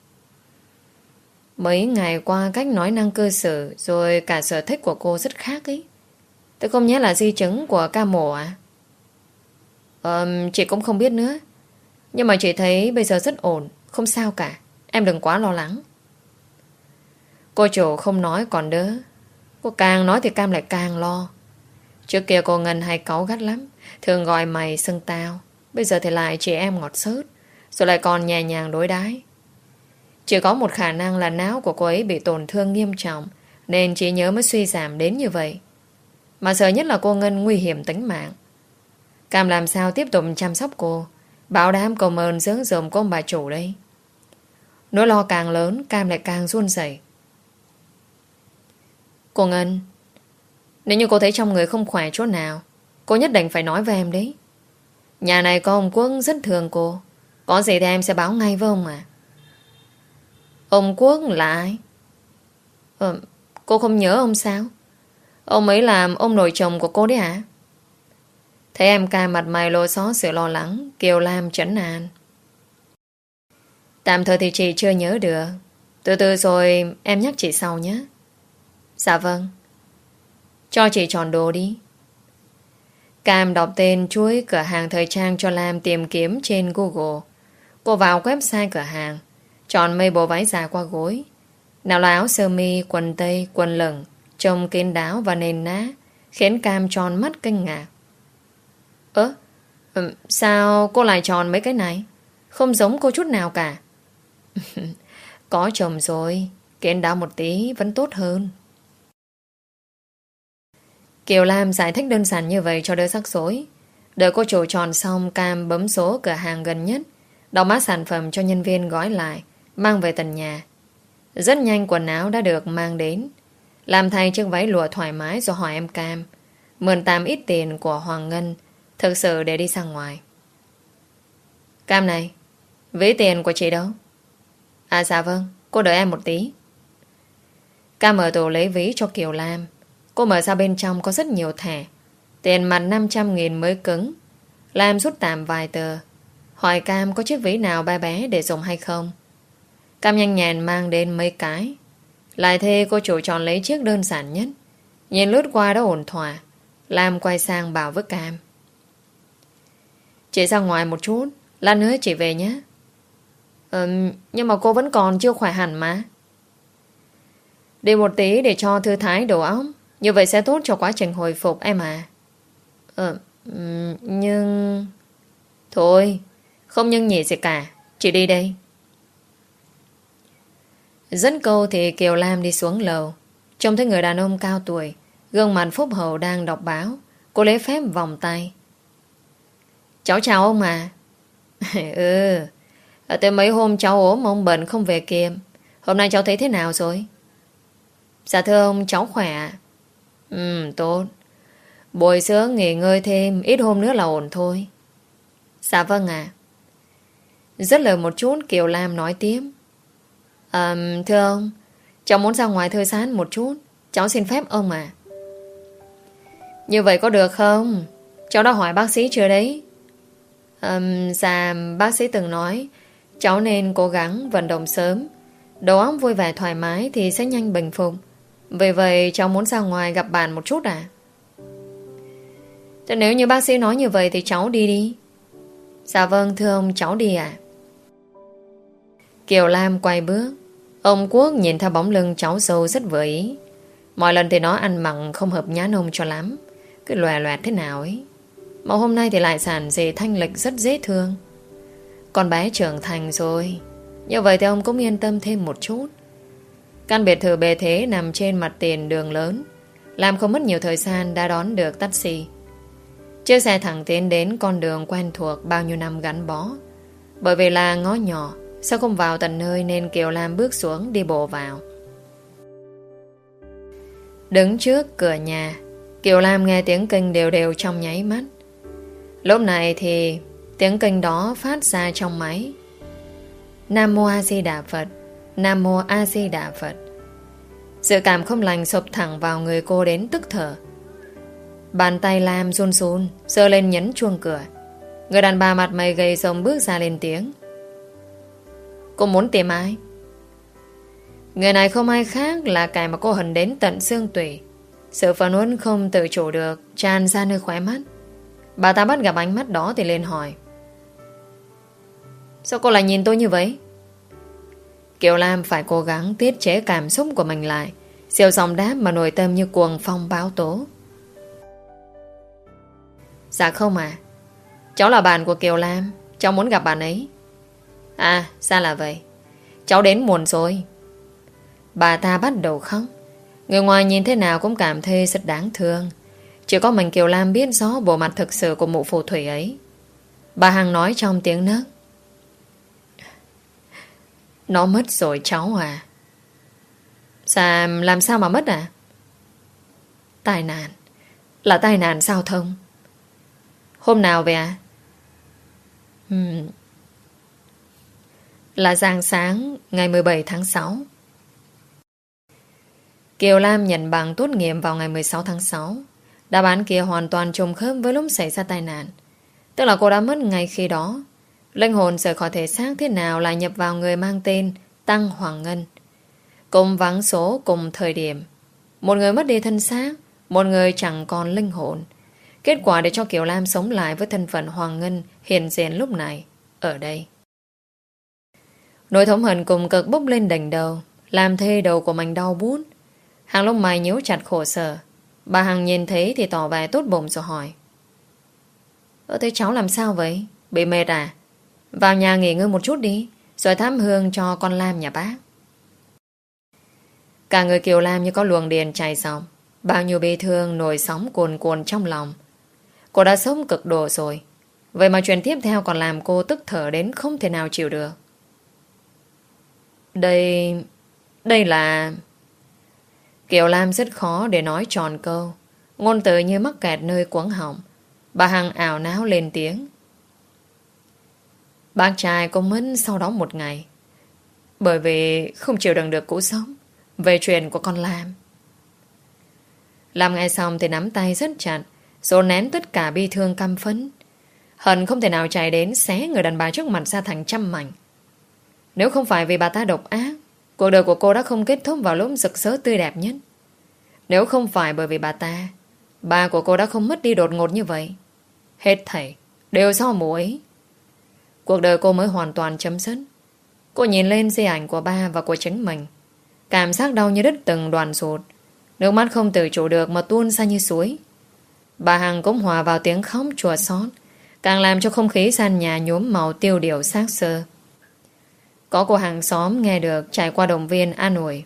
Mấy ngày qua cách nói năng cư xử rồi cả sở thích của cô rất khác ấy. Tôi không nhớ là di chứng của ca mổ à? Ờ, chị cũng không biết nữa. Nhưng mà chị thấy bây giờ rất ổn, không sao cả. Em đừng quá lo lắng. Cô chủ không nói còn đỡ. Cô càng nói thì Cam lại càng lo. Trước kia cô Ngân hay cáu gắt lắm, thường gọi mày xưng tao. Bây giờ thì lại chị em ngọt xớt, rồi lại còn nhẹ nhàng đối đãi. Chỉ có một khả năng là não của cô ấy bị tổn thương nghiêm trọng, nên trí nhớ mới suy giảm đến như vậy. Mà sợ nhất là cô Ngân nguy hiểm tính mạng. Cam làm sao tiếp tục chăm sóc cô, bảo đảm cầu ơn dưỡng dùm của ông bà chủ đây. Nỗi lo càng lớn, Cam lại càng run rẩy. Cô Ngân, nếu như cô thấy trong người không khỏe chỗ nào, cô nhất định phải nói với em đấy. Nhà này có ông Quốc rất thương cô. Có gì thì em sẽ báo ngay với ông à. Ông Quốc là ai? Ờ, cô không nhớ ông sao? Ông ấy là ông nội chồng của cô đấy hả? Thấy em ca mặt mày lôi xó sự lo lắng, Kiều Lam trấn an. Tạm thời thì chị chưa nhớ được. Từ từ rồi em nhắc chị sau nhé. Dạ vâng. Cho chị chọn đồ đi. Cam đọc tên chuỗi cửa hàng thời trang cho Lam tìm kiếm trên Google. Cô vào website cửa hàng, chọn mấy bộ váy dài qua gối. Nào là áo sơ mi, quần tây, quần lửng, trông kín đáo và nền ná, khiến Cam tròn mắt kinh ngạc. Ơ, ừ, sao cô lại chọn mấy cái này? Không giống cô chút nào cả. Có chồng rồi, kín đáo một tí vẫn tốt hơn. Kiều Lam giải thích đơn giản như vậy cho đỡ rắc rối. Đợi cô chủ chọn xong, Cam bấm số cửa hàng gần nhất, đọc mã sản phẩm cho nhân viên gói lại, mang về tận nhà. Rất nhanh quần áo đã được mang đến. Làm thay chiếc váy lụa thoải mái rồi hỏi em Cam mượn tạm ít tiền của Hoàng Ngân thực sự để đi ra ngoài. Cam này, ví tiền của chị đâu? À dạ vâng, cô đợi em một tí. Cam mở tủ lấy ví cho Kiều Lam. Cô mở ra bên trong có rất nhiều thẻ. Tiền mặt năm trăm nghìn mới cứng. Lam rút tạm vài tờ, hỏi Cam có chiếc ví nào ba bé để dùng hay không. Cam nhanh nhẹn mang đến mấy cái. Lại thế cô chủ chọn lấy chiếc đơn giản nhất. Nhìn lướt qua đã ổn thỏa. Lam quay sang bảo với Cam. Chị ra ngoài một chút, lát nữa chị về nhé. Ừ, nhưng mà cô vẫn còn chưa khỏe hẳn mà. Đi một tí để cho thư thái đầu óc. Như vậy sẽ tốt cho quá trình hồi phục em à. Ừ, nhưng... Thôi, không nhưng nhỉ gì cả. Chị đi đây. Dẫn câu thì Kiều Lam đi xuống lầu. Trông thấy người đàn ông cao tuổi, gương mặt phúc hậu đang đọc báo. Cô lấy phép vòng tay. Cháu chào ông à. Ừ, tới mấy hôm cháu ốm ông bệnh không về kịp. Hôm nay cháu thấy thế nào rồi? Dạ thưa ông, cháu khỏe ạ. Ừ, tốt. Bồi dưỡng nghỉ ngơi thêm ít hôm nữa là ổn thôi. Dạ vâng ạ. Rất lời một chút, Kiều Lam nói tiếp. À, thưa ông, cháu muốn ra ngoài thư giãn một chút. Cháu xin phép ông à. Như vậy có được không? Cháu đã hỏi bác sĩ chưa đấy? À, dạ, bác sĩ từng nói cháu nên cố gắng vận động sớm. Đầu óc vui vẻ thoải mái thì sẽ nhanh bình phục. Vì vậy cháu muốn ra ngoài gặp bạn một chút à? Thế nếu như bác sĩ nói như vậy thì cháu đi đi. Dạ vâng thưa ông, cháu đi ạ. Kiều Lam quay bước. Ông Quốc nhìn theo bóng lưng cháu dâu rất vừa ý. Mọi lần thì nó ăn mặc không hợp nhãn ông cho lắm, cứ lòe loẹt thế nào ấy. Mà hôm nay thì lại sản dì thanh lịch rất dễ thương. Con bé trưởng thành rồi, như vậy thì ông cũng yên tâm thêm một chút. Căn biệt thự bề thế nằm trên mặt tiền đường lớn, làm không mất nhiều thời gian đã đón được taxi. Chiếc xe thẳng tiến đến con đường quen thuộc bao nhiêu năm gắn bó. Bởi vì là ngõ nhỏ, sao không vào tận nơi nên Kiều Lam bước xuống đi bộ vào. Đứng trước cửa nhà, Kiều Lam nghe tiếng kênh đều đều trong nháy mắt. Lúc này thì tiếng kênh đó phát ra trong máy. Nam Mô A Di Đà Phật, Nam Mô A Di Đà Phật. Sự cảm không lành sụp thẳng vào người cô đến tức thở. Bàn tay Lam run run giơ lên nhấn chuông cửa. Người đàn bà mặt mày gầy rồng bước ra lên tiếng. Cô muốn tìm ai? Người này không ai khác là kẻ mà cô hận đến tận xương tủy. Sự phẫn uất không tự chủ được tràn ra nơi khóe mắt. Bà ta bắt gặp ánh mắt đó thì lên hỏi. Sao cô lại nhìn tôi như vậy? Kiều Lam phải cố gắng tiết chế cảm xúc của mình lại. Siêu dòng đáp mà nội tâm như cuồng phong báo tố. Dạ không à, cháu là bạn của Kiều Lam, cháu muốn gặp bạn ấy. À, ra là vậy. Cháu đến muộn rồi. Bà ta bắt đầu khóc. Người ngoài nhìn thế nào cũng cảm thấy rất đáng thương. Chỉ có mình Kiều Lam biết rõ bộ mặt thực sự của mụ phù thủy ấy. Bà Hằng nói trong tiếng nấc. Nó mất rồi cháu à. Dạ, làm sao mà mất à? Tai nạn. Là tai nạn giao thông. Hôm nào vậy à? Hmm. Là rạng sáng ngày mười bảy tháng sáu. Kiều Lam nhận bằng tốt nghiệp vào ngày mười sáu tháng sáu. Đáp án kia hoàn toàn trùng khớp với lúc xảy ra tai nạn. Tức là cô đã mất ngay khi đó. Linh hồn rời khỏi thể xác thế nào lại nhập vào người mang tên Tăng Hoàng Ngân. Cùng vắng số cùng thời điểm. Một người mất đi thân xác, một người chẳng còn linh hồn. Kết quả để cho Kiều Lam sống lại với thân phận Hoàng Ngân hiện diện lúc này, ở đây. Nỗi thống hận cùng cực bốc lên đỉnh đầu, làm thê đầu của mình đau buốt. Hàng lông mày nhíu chặt khổ sở. Bà Hằng nhìn thấy thì tỏ vẻ tốt bụng rồi hỏi. Ơ thế cháu làm sao vậy? Bị mệt à? Vào nhà nghỉ ngơi một chút đi, rồi thắp hương cho con Lam nhà bác. Cả người Kiều Lam như có luồng điện chảy dòng. Bao nhiêu bi thương nổi sóng cuồn cuộn trong lòng. Cô đã sống cực độ rồi. Vậy mà chuyện tiếp theo còn làm cô tức thở đến không thể nào chịu được. Đây... Đây là... Kiều Lam rất khó để nói tròn câu. Ngôn từ như mắc kẹt nơi cuống họng. Bà Hằng ảo não lên tiếng. Bác trai cô mất sau đó một ngày. Bởi vì không chịu đựng được cú sống về chuyện của con Lam. Lam nghe xong thì nắm tay rất chặt, rồi nén tất cả bi thương căm phẫn. Hận không thể nào chạy đến xé người đàn bà trước mặt ra thành trăm mảnh. Nếu không phải vì bà ta độc ác, cuộc đời của cô đã không kết thúc vào lúc rực rỡ tươi đẹp nhất. Nếu không phải bởi vì bà ta, ba của cô đã không mất đi đột ngột như vậy. Hết thảy đều do mụ ấy. Cuộc đời cô mới hoàn toàn chấm dứt. Cô nhìn lên di ảnh của ba và của chính mình. Cảm giác đau như đứt từng đoàn ruột. Nước mắt không tự chủ được mà tuôn ra như suối. Bà Hằng cũng hòa vào tiếng khóc chua xót, càng làm cho không khí gian nhà nhuốm màu tiêu điều xác xơ. Có cô hàng xóm nghe được chạy qua động viên an ủi.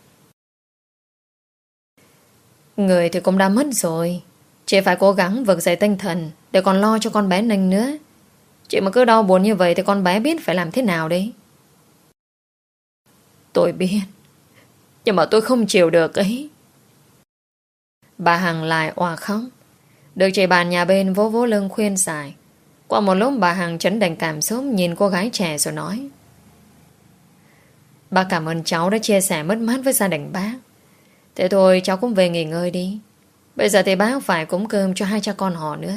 Người thì cũng đã mất rồi, chị phải cố gắng vực dậy tinh thần để còn lo cho con bé Ninh nữa. Chị mà cứ đau buồn như vậy thì con bé biết phải làm thế nào đấy. Tôi biết, nhưng mà tôi không chịu được ấy. Bà Hằng lại òa khóc. Được chị bàn nhà bên vỗ vỗ lưng khuyên giải. Qua một lúc bà Hằng chấn định cảm xúc nhìn cô gái trẻ rồi nói. Bác cảm ơn cháu đã chia sẻ mất mát với gia đình bác. Thế thôi cháu cũng về nghỉ ngơi đi. Bây giờ thì bác phải cúng cơm cho hai cha con họ nữa.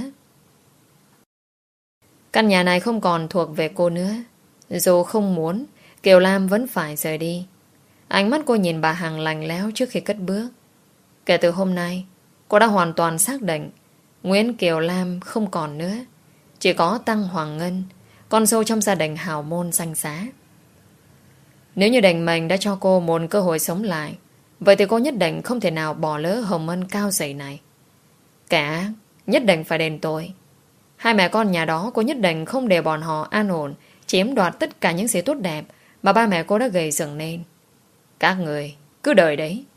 Căn nhà này không còn thuộc về cô nữa. Dù không muốn, Kiều Lam vẫn phải rời đi. Ánh mắt cô nhìn bà Hằng lạnh lẽo trước khi cất bước. Kể từ hôm nay, cô đã hoàn toàn xác định Nguyễn Kiều Lam không còn nữa. Chỉ có Tăng Hoàng Ngân, con dâu trong gia đình hào môn danh giá. Nếu như định mệnh đã cho cô một cơ hội sống lại, vậy thì cô nhất định không thể nào bỏ lỡ hồng ân cao dày này. Cả nhất định phải đền tội. Hai mẹ con nhà đó cô nhất định không để bọn họ an ổn chiếm đoạt tất cả những gì tốt đẹp mà ba mẹ cô đã gây dựng nên. Các người cứ đợi đấy.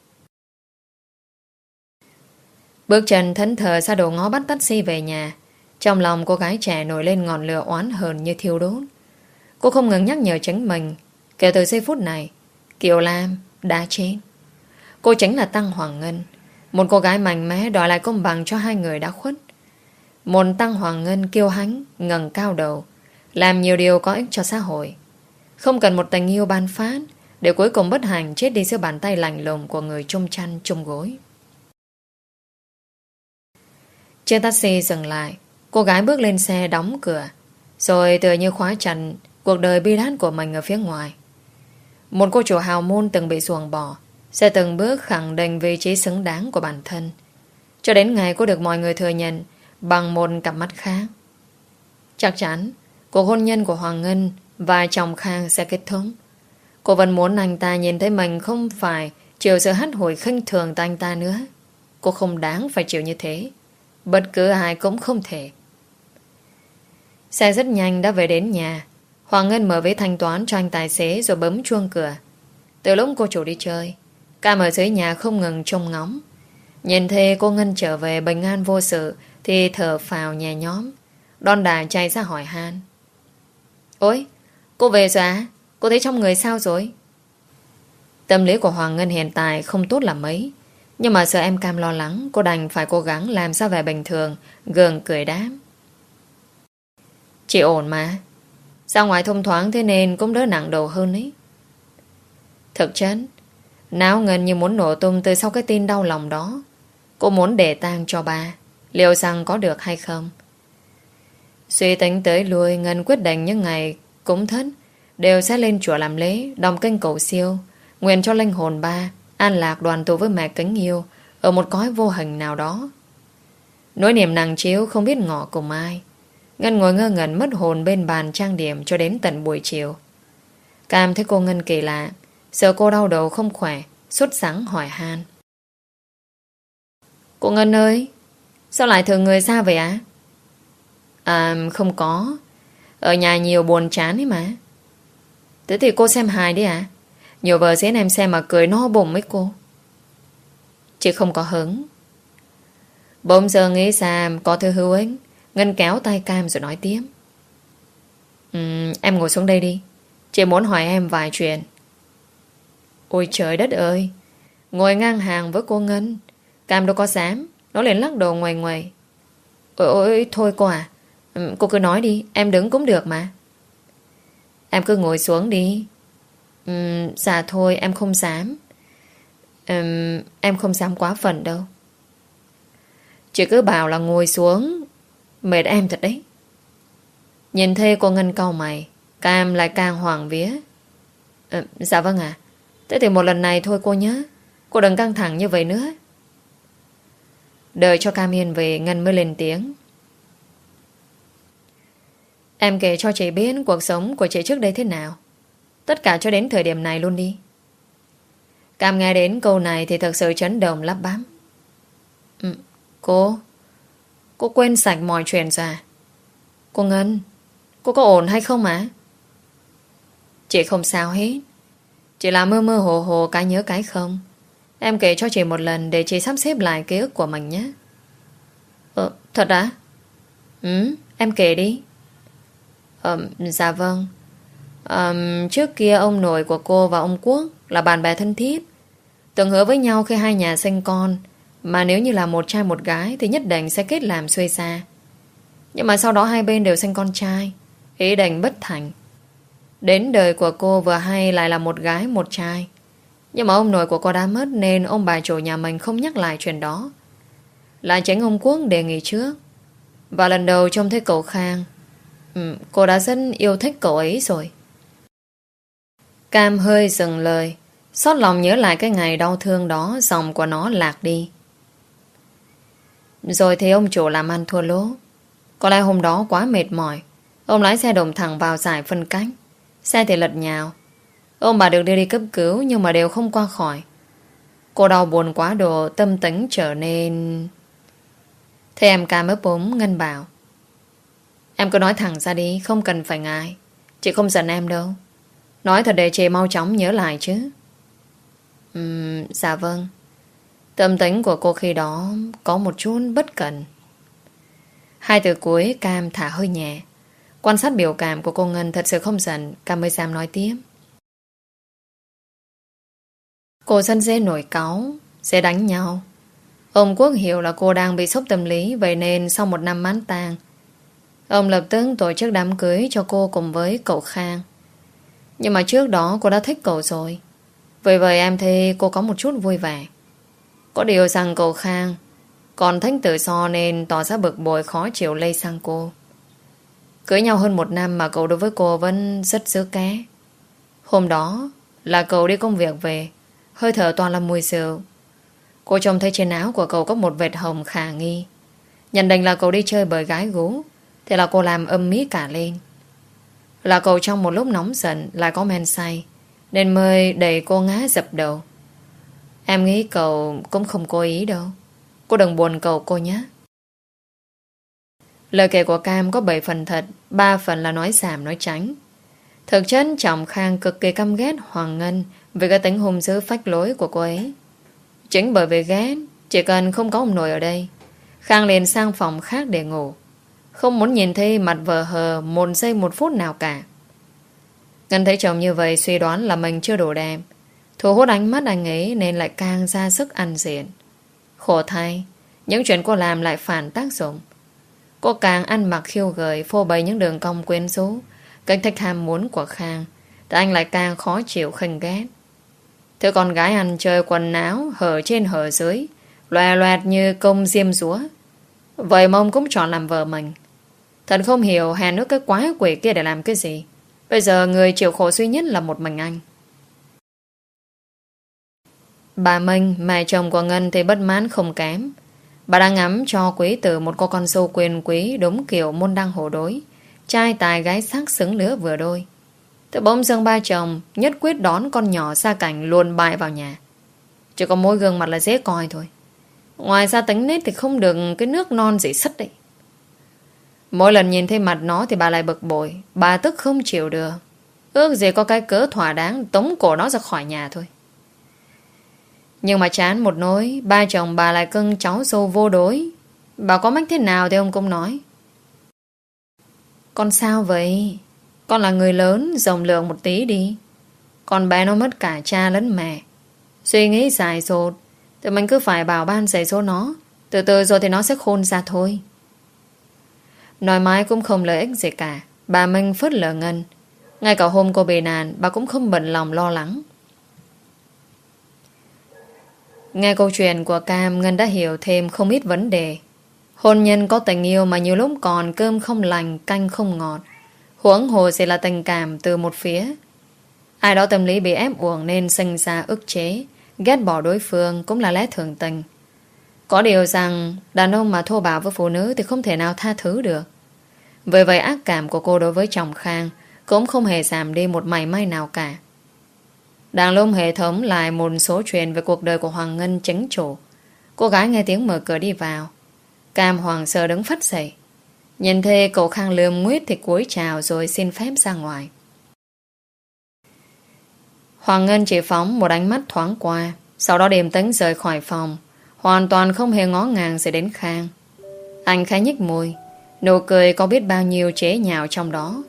Bước chân thẫn thờ ra đầu ngõ bắt taxi về nhà. Trong lòng cô gái trẻ nổi lên ngọn lửa oán hờn như thiêu đốt. Cô không ngừng nhắc nhở chính mình, kể từ giây phút này Kiều Lam đã chết. Cô chính là Tăng Hoàng Ngân, một cô gái mạnh mẽ đòi lại công bằng cho hai người đã khuất. Một Tăng Hoàng Ngân kiêu hãnh, ngẩng cao đầu, làm nhiều điều có ích cho xã hội, không cần một tình yêu ban phát, để cuối cùng bất hạnh chết đi giữa bàn tay lạnh lùng của người chung chăn chung gối. Chiếc taxi dừng lại. Cô gái bước lên xe đóng cửa, rồi tựa như khóa chặt cuộc đời bi đát của mình ở phía ngoài. Một cô chủ hào môn từng bị ruồng bỏ sẽ từng bước khẳng định vị trí xứng đáng của bản thân, cho đến ngày cô được mọi người thừa nhận bằng một cặp mắt khác. Chắc chắn cuộc hôn nhân của Hoàng Ngân và chồng Khang sẽ kết thúc. Cô vẫn muốn anh ta nhìn thấy mình không phải chịu sự hắt hủi khinh thường từ anh ta nữa. Cô không đáng phải chịu như thế. Bất cứ ai cũng không thể. Xe rất nhanh đã về đến nhà. Hoàng Ngân mở ví thanh toán cho anh tài xế rồi bấm chuông cửa. Từ lúc cô chủ đi chơi, Cam ở dưới nhà không ngừng trông ngóng. Nhìn thấy cô Ngân trở về bình an vô sự thì thở phào nhẹ nhõm, đon đà chạy ra hỏi han. Ôi, cô về rồi à? Cô thấy trong người sao rồi? Tâm lý của Hoàng Ngân hiện tại không tốt là mấy, nhưng mà sợ em Cam lo lắng, cô đành phải cố gắng làm sao về bình thường, gượng cười đáp. Chị ổn mà. Ra ngoài thông thoáng thế nên cũng đỡ nặng đầu hơn ấy. Thực chất não Ngân như muốn nổ tung từ sau cái tin đau lòng đó. Cô muốn để tang cho ba, liệu rằng có được hay không? Suy tính tới lui, Ngân quyết định những ngày cúng thất đều sẽ lên chùa làm lễ, đọc kinh cầu siêu, nguyện cho linh hồn ba an lạc đoàn tụ với mẹ kính yêu ở một cõi vô hình nào đó. Nỗi niềm nặng chiếu không biết ngỏ cùng ai, Ngân ngồi ngơ ngẩn mất hồn bên bàn trang điểm cho đến tận buổi chiều. Cam thấy cô Ngân kỳ lạ, sợ cô đau đầu không khỏe, sốt sắng hỏi han. Cô Ngân ơi, sao lại thường người xa vậy á? À không có, ở nhà nhiều buồn chán ấy mà. Thế thì cô xem hài đi à? Nhiều vợ diễn em xem mà cười no bụng mấy cô. Chị không có hứng. Bỗng giờ nghĩ ra có thứ hữu ích, Ngân kéo tay Cam rồi nói tiếp. uhm, Em ngồi xuống đây đi, chị muốn hỏi em vài chuyện. Ôi trời đất ơi, ngồi ngang hàng với cô Ngân, Cam đâu có dám. Nó liền lắc đầu ngoài ngoài. Ôi ôi thôi cô à, cô cứ nói đi, em đứng cũng được mà. Em cứ ngồi xuống đi. uhm, Dạ thôi em không dám. uhm, Em không dám quá phần đâu. Chị cứ bảo là ngồi xuống, mệt em thật đấy. Nhìn thấy cô Ngân cau mày, Cam lại càng hoảng vía. à, Dạ vâng ạ. Thế thì một lần này thôi cô nhớ, cô đừng căng thẳng như vậy nữa. Đợi cho Cam yên về, Ngân mới lên tiếng. Em kể cho chị biết cuộc sống của chị trước đây thế nào, tất cả cho đến thời điểm này luôn đi. Cam nghe đến câu này thì thật sự chấn động lắp bắp. ừ, Cô Cô quên sạch mọi chuyện rồi à? Cô Ngân, cô có ổn hay không mà? Chị không sao hết, chỉ là mơ mơ hồ hồ cái nhớ cái không. Em kể cho chị một lần để chị sắp xếp lại ký ức của mình nhé. Ờ, thật á? Ừ, em kể đi. Ờ, dạ vâng. ờ, Trước kia ông nội của cô và ông Quốc là bạn bè thân thiết, từng hứa với nhau khi hai nhà sinh con, mà nếu như là một trai một gái thì nhất định sẽ kết làm xuôi xa. Nhưng mà sau đó hai bên đều sinh con trai, ý định bất thành. Đến đời của cô vừa hay lại là một gái một trai. Nhưng mà ông nội của cô đã mất nên ông bà chủ nhà mình không nhắc lại chuyện đó. Lại tránh ông Quốc đề nghị trước. Và lần đầu trông thấy cậu Khang, ừ, cô đã rất yêu thích cậu ấy rồi. Cam hơi dừng lời, xót lòng nhớ lại cái ngày đau thương đó, giọng của nó lạc đi. Rồi thì ông chủ làm ăn thua lỗ. Có lẽ hôm đó quá mệt mỏi, ông lái xe đụng thẳng vào giải phân cách. Xe thì lật nhào. Ông bà được đưa đi cấp cứu nhưng mà đều không qua khỏi. Cô đau buồn quá độ, tâm tính trở nên... Thế em Cam ấp úng Ngân bảo. Em cứ nói thẳng ra đi, không cần phải ngại. Chị không giận em đâu. Nói thật để chị mau chóng nhớ lại chứ. Ừm, dạ vâng. Tâm tính của cô khi đó có một chút bất cẩn. Hai từ cuối Cam thả hơi nhẹ. Quan sát biểu cảm của cô Ngân thật sự không giận, Cam mới dám nói tiếp. Cô sân dễ nổi cáu, sẽ đánh nhau. Ông Quốc hiểu là cô đang bị sốc tâm lý, vậy nên sau một năm mãn tang, ông lập tức tổ chức đám cưới cho cô cùng với cậu Khang. Nhưng mà trước đó cô đã thích cậu rồi. Vì vậy em thấy cô có một chút vui vẻ. Có điều rằng cậu Khang còn thích tự do nên tỏ ra bực bội khó chịu lây sang cô. Cưới nhau hơn một năm mà cậu đối với cô vẫn rất giữ ké. Hôm đó là cậu đi công việc về, hơi thở toàn là mùi rượu. Cô trông thấy trên áo của cậu có một vệt hồng khả nghi. Nhận định là cậu đi chơi bời gái gú. Thế là cô làm âm mỹ cả lên. Là cậu trong một lúc nóng giận lại có men say, nên mới đẩy cô ngã dập đầu. Em nghĩ cậu cũng không cố ý đâu. Cô đừng buồn cậu cô nhé. Lời kể của Cam có bảy phần thật, ba phần là nói giảm nói tránh. Thực chất chồng Khang cực kỳ căm ghét Hoàng Ngân vì cái tính hung dữ phách lối của cô ấy. Chính bởi vì ghét, chỉ cần không có ông nội ở đây, Khang liền sang phòng khác để ngủ, không muốn nhìn thấy mặt vợ hờ một giây một phút nào cả. Ngân thấy chồng như vậy suy đoán là mình chưa đủ đẹp, thu hút ánh mắt anh ấy nên lại càng ra sức ăn diện. Khổ thay, những chuyện cô làm lại phản tác dụng. Cô càng ăn mặc khiêu gợi, phô bày những đường cong quyến rũ, kích thích ham muốn của Khang, thì anh lại càng khó chịu khinh ghét. Thứ con gái ăn chơi quần áo hở trên hở dưới, loè loẹt như công diêm rúa, vậy mà ông cũng chọn làm vợ mình. Thật không hiểu hèn nước cái quái quỷ kia để làm cái gì. Bây giờ người chịu khổ duy nhất là một mình anh. Bà Minh, mẹ chồng của Ngân thì bất mãn không kém. Bà đang ngắm cho quý tử một cô con dâu quyền quý đúng kiểu môn đăng hộ đối, trai tài gái sắc xứng lứa vừa đôi. Thế bỗng dưng ba chồng nhất quyết đón con nhỏ xa cảnh luồn bại vào nhà. Chỉ có mỗi gương mặt là dễ coi thôi. Ngoài ra tính nết thì không được cái nước non gì sất đấy. Mỗi lần nhìn thấy mặt nó thì bà lại bực bội. Bà tức không chịu được. Ước gì có cái cớ thỏa đáng tống cổ nó ra khỏi nhà thôi. Nhưng mà chán một nỗi, ba chồng bà lại cưng cháu dâu vô đối. Bà có mách thế nào thì ông cũng nói. Con sao vậy? Con là người lớn, rộng lượng một tí đi. Con bé nó mất cả cha lẫn mẹ. Suy nghĩ dài dột thì mình cứ phải bảo ban dạy dỗ nó. Từ từ rồi thì nó sẽ khôn ra thôi. Nói mãi cũng không lợi ích gì cả. Bà Minh phớt lờ Ngân. Ngay cả hôm cô bị nạn, bà cũng không bận lòng lo lắng. Nghe câu chuyện của Cam, Ngân đã hiểu thêm không ít vấn đề. Hôn nhân có tình yêu mà nhiều lúc còn cơm không lành, canh không ngọt. Huống hồ sẽ là tình cảm từ một phía. Ai đó tâm lý bị ép buộc nên sinh ra ức chế, ghét bỏ đối phương cũng là lẽ thường tình. Có điều rằng đàn ông mà thô bạo với phụ nữ thì không thể nào tha thứ được. Vì vậy ác cảm của cô đối với chồng Khang cũng không hề giảm đi một mảy may nào cả. Đang lúc hệ thống lại một số chuyện về cuộc đời của Hoàng Ngân chính chủ, cô gái nghe tiếng mở cửa đi vào. Cam hoàng sợ đứng phắt dậy. Nhìn thấy cậu Khang lườm nguyết thì cúi chào rồi xin phép ra ngoài. Hoàng Ngân chỉ phóng một ánh mắt thoáng qua, sau đó điềm tĩnh rời khỏi phòng, hoàn toàn không hề ngó ngàng sẽ đến Khang. Anh khẽ nhếch môi, nụ cười có biết bao nhiêu chế nhạo trong đó.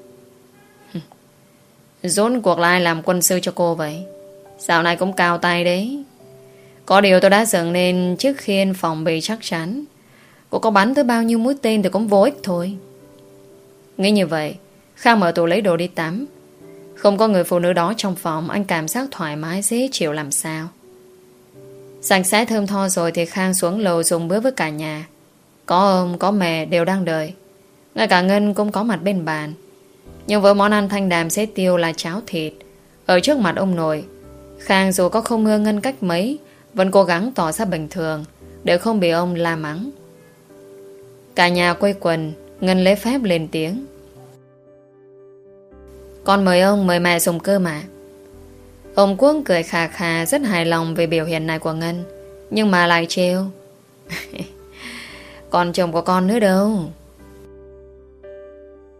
Rốt cuộc là ai làm quân sư cho cô vậy? Dạo này cũng cao tay đấy. Có điều tôi đã dựng nên chiếc khiên phòng bị chắc chắn. Cô có bắn tới bao nhiêu mũi tên thì cũng vô ích thôi. Nghĩ như vậy, Khang mở tủ lấy đồ đi tắm. Không có người phụ nữ đó trong phòng, anh cảm giác thoải mái dễ chịu làm sao. Sạch sẽ thơm tho rồi thì Khang xuống lầu dùng bữa với cả nhà. Có ông, có mẹ đều đang đợi. Ngay cả Ngân cũng có mặt bên bàn. Nhưng với món ăn thanh đạm xế tiêu là cháo thịt, ở trước mặt ông nội, Khang dù có không ưa Ngân cách mấy vẫn cố gắng tỏ ra bình thường để không bị ông la mắng. Cả nhà quây quần, Ngân lấy phép lên tiếng. Con mời ông, mời mẹ dùng cơm mà. Ông Quốc cười khà khà, rất hài lòng về biểu hiện này của Ngân, nhưng mà lại trêu. Còn chồng của con nữa đâu.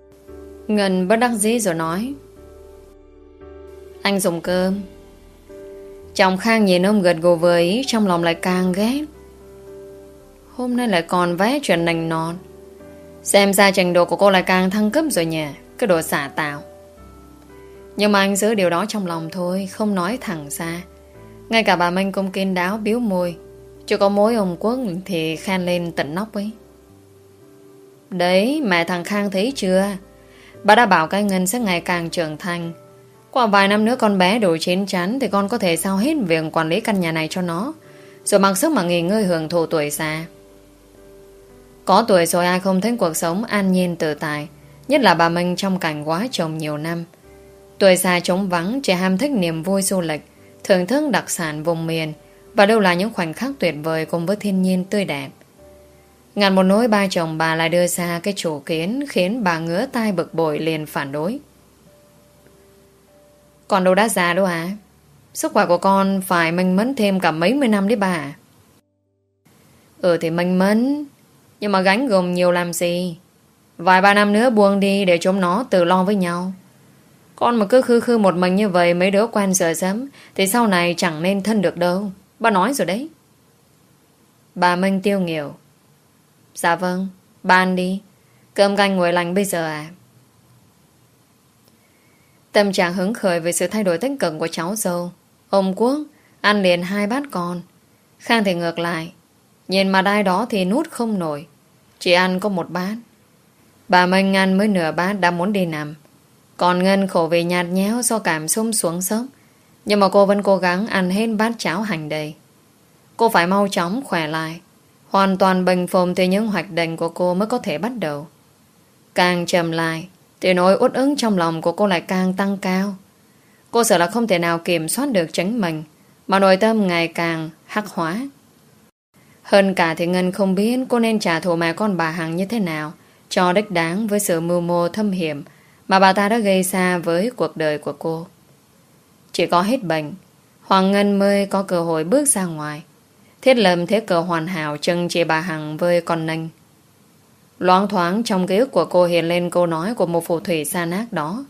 Ngân bất đắc dĩ rồi nói: Anh dùng cơm. Chồng Khang nhìn ông gật gù vừa ý, trong lòng lại càng ghét. Hôm nay lại còn vẽ chuyện nành non. Xem ra trình độ của cô lại càng thăng cấp rồi nhỉ. Cái đồ xả tạo. Nhưng mà anh giữ điều đó trong lòng thôi, không nói thẳng ra. Ngay cả bà Minh cũng kín đáo biếu môi. Chứ có mối ông Quốc thì khen lên tận nóc ấy. Đấy, mẹ thằng Khang thấy chưa? Bà đã bảo cái Ngân sẽ ngày càng trưởng thành. Qua vài năm nữa con bé đủ chín chắn thì con có thể sao hết việc quản lý căn nhà này cho nó, rồi mặc sức mà nghỉ ngơi hưởng thụ tuổi già. Có tuổi rồi ai không thích cuộc sống an nhiên tự tại, nhất là bà Minh trong cảnh quá chồng nhiều năm. Tuổi già trống vắng, chỉ ham thích niềm vui du lịch, thưởng thức đặc sản vùng miền, và đâu là những khoảnh khắc tuyệt vời cùng với thiên nhiên tươi đẹp. Ngàn một nỗi ba chồng bà lại đưa ra cái chủ kiến khiến bà ngứa tai bực bội liền phản đối. Con đâu đã già đâu hả? Sức khỏe của con phải manh mẫn thêm cả mấy mươi năm đấy bà. Ừ thì manh mẫn, nhưng mà gánh gồm nhiều làm gì? Vài ba năm nữa buông đi để chúng nó tự lo với nhau. Con mà cứ khư khư một mình như vậy, mấy đứa quen giờ sớm thì sau này chẳng nên thân được đâu. Bà nói rồi đấy. Bà Minh tiêu nghỉu. Dạ vâng, bà ăn đi. Cơm canh nguội lành bây giờ à? Tâm trạng hứng khởi về sự thay đổi tích cực của cháu dâu. Ông Quốc ăn liền hai bát con. Khang thì ngược lại, nhìn mặt ai đó thì nuốt không nổi, chỉ ăn có một bát. Bà Minh ăn mới nửa bát đã muốn đi nằm. Còn Ngân khổ vì nhạt nhẽo do cảm xúc xuống sốc, nhưng mà cô vẫn cố gắng ăn hết bát cháo hành đầy. Cô phải mau chóng khỏe lại, hoàn toàn bình phục thì những hoạch định của cô mới có thể bắt đầu. Càng trầm lại thì nỗi uất ức trong lòng của cô lại càng tăng cao. Cô sợ là không thể nào kiểm soát được chính mình, mà nội tâm ngày càng hắc hóa. Hơn cả thì Ngân không biết cô nên trả thù mẹ con bà Hằng như thế nào cho đích đáng với sự mưu mô thâm hiểm mà bà ta đã gây ra với cuộc đời của cô. Chỉ có hết bệnh, Hoàng Ngân mới có cơ hội bước ra ngoài, thiết lập thế cờ hoàn hảo chừng chỉ bà Hằng với con Ninh. Loáng thoáng trong ký ức của cô hiện lên câu nói của một phù thủy sa nát đó: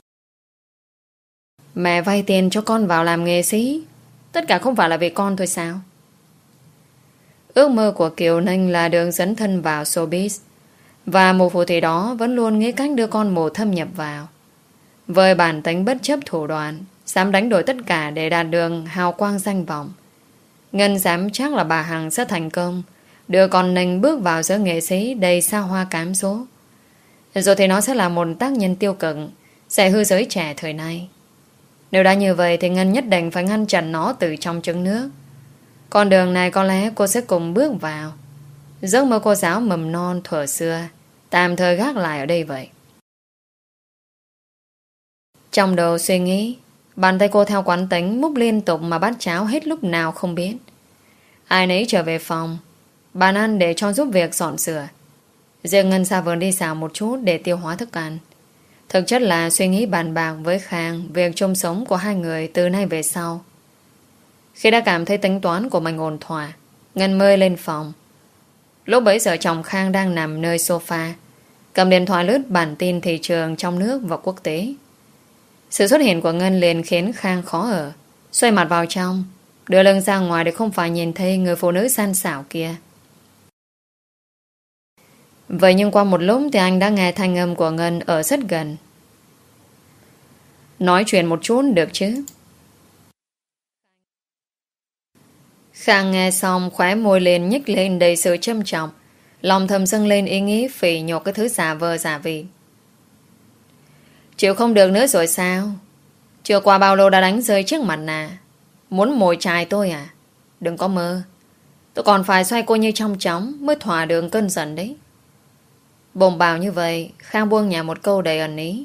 Mẹ vay tiền cho con vào làm nghệ sĩ, tất cả không phải là vì con thôi sao? Ước mơ của Kiều Ninh là được dấn thân vào showbiz, và một phù thủy đó vẫn luôn nghĩ cách đưa con mồ thâm nhập vào. Với bản tính bất chấp thủ đoạn, dám đánh đổi tất cả để đạt được hào quang danh vọng, Ngân dám chắc là bà Hằng sẽ thành công đưa con Ninh bước vào giới nghệ sĩ đầy xa hoa cám dỗ. Rồi thì nó sẽ là một tác nhân tiêu cực, sẽ hư giới trẻ thời nay. Nếu đã như vậy thì Ngân nhất định phải ngăn chặn nó từ trong trứng nước. Con đường này có lẽ cô sẽ cùng bước vào. Giấc mơ cô giáo mầm non thuở xưa tạm thời gác lại ở đây vậy. Trong đầu suy nghĩ, bàn tay cô theo quán tính múc liên tục mà bát cháo hết lúc nào không biết. Ai nấy trở về phòng, bàn ăn để cho giúp việc dọn sửa. Riêng Ngân ra vườn đi xào một chút để tiêu hóa thức ăn. Thực chất là suy nghĩ bàn bạc với Khang việc chung sống của hai người từ nay về sau. Khi đã cảm thấy tính toán của mình ổn thỏa, Ngân mới lên phòng. Lúc bấy giờ chồng Khang đang nằm nơi sofa, cầm điện thoại lướt bản tin thị trường trong nước và quốc tế. Sự xuất hiện của Ngân liền khiến Khang khó ở. Xoay mặt vào trong, đưa lưng ra ngoài để không phải nhìn thấy người phụ nữ san xảo kia. Vậy nhưng qua một lúc thì anh đã nghe thanh âm của Ngân ở rất gần. Nói chuyện một chút được chứ? Khang nghe xong khóe môi lên nhếch lên đầy sự châm trọng, lòng thầm dâng lên ý nghĩ phỉ nhổ cái thứ giả vờ giả vị. Chịu không được nữa rồi sao? Chưa qua bao lâu đã đánh rơi trước mặt nà. Muốn mồi chài tôi à? Đừng có mơ. Tôi còn phải xoay cô như trong chóng mới thỏa được cơn giận đấy. Bồn bào như vậy, Khang buông nhả một câu đầy ẩn ý.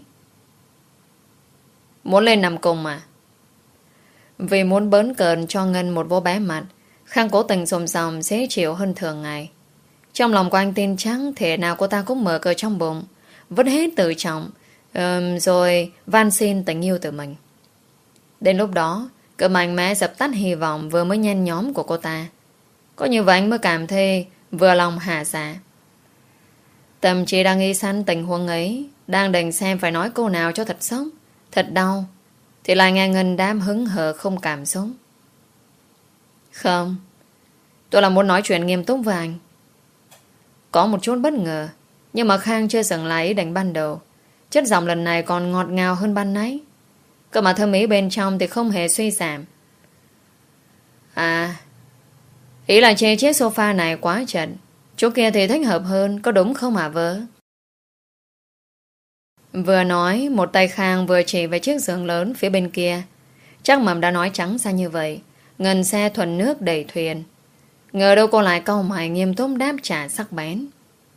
Muốn lên nằm cùng à? Vì muốn bớn cợn cho Ngân một vô bé mặt, Khang cố tình xồm xòm dễ chịu hơn thường ngày. Trong lòng của anh tin chắc thể nào cô ta cũng mở cờ trong bụng, vứt hết tự trọng, um, rồi van xin tình yêu từ mình. Đến lúc đó, cơn mạnh mẽ dập tắt hy vọng vừa mới nhen nhóm của cô ta. Có như vậy anh mới cảm thấy vừa lòng hạ dạ. Tâm trí đang nghĩ sẵn tình huống ấy, Đang định xem phải nói câu nào cho thật sốc, thật đau, thì lại nghe Ngân đám hứng hờ không cảm xúc. Không, tôi là muốn nói chuyện nghiêm túc với anh. Có một chút bất ngờ, nhưng mà Khang chưa dừng lại ý định ban đầu. Chất giọng lần này còn ngọt ngào hơn ban nãy. Cơ mà thơm ý bên trong thì không hề suy giảm. À, ý là chê chiếc sofa này quá chật, chỗ kia thì thích hợp hơn, có đúng không hả vợ? Vừa nói, một tay Khang vừa chỉ về chiếc giường lớn phía bên kia. Chắc Mầm đã nói trắng ra như vậy. Ngân xe thuần nước đẩy thuyền. Ngờ đâu cô lại cau mày nghiêm túc đáp trả sắc bén.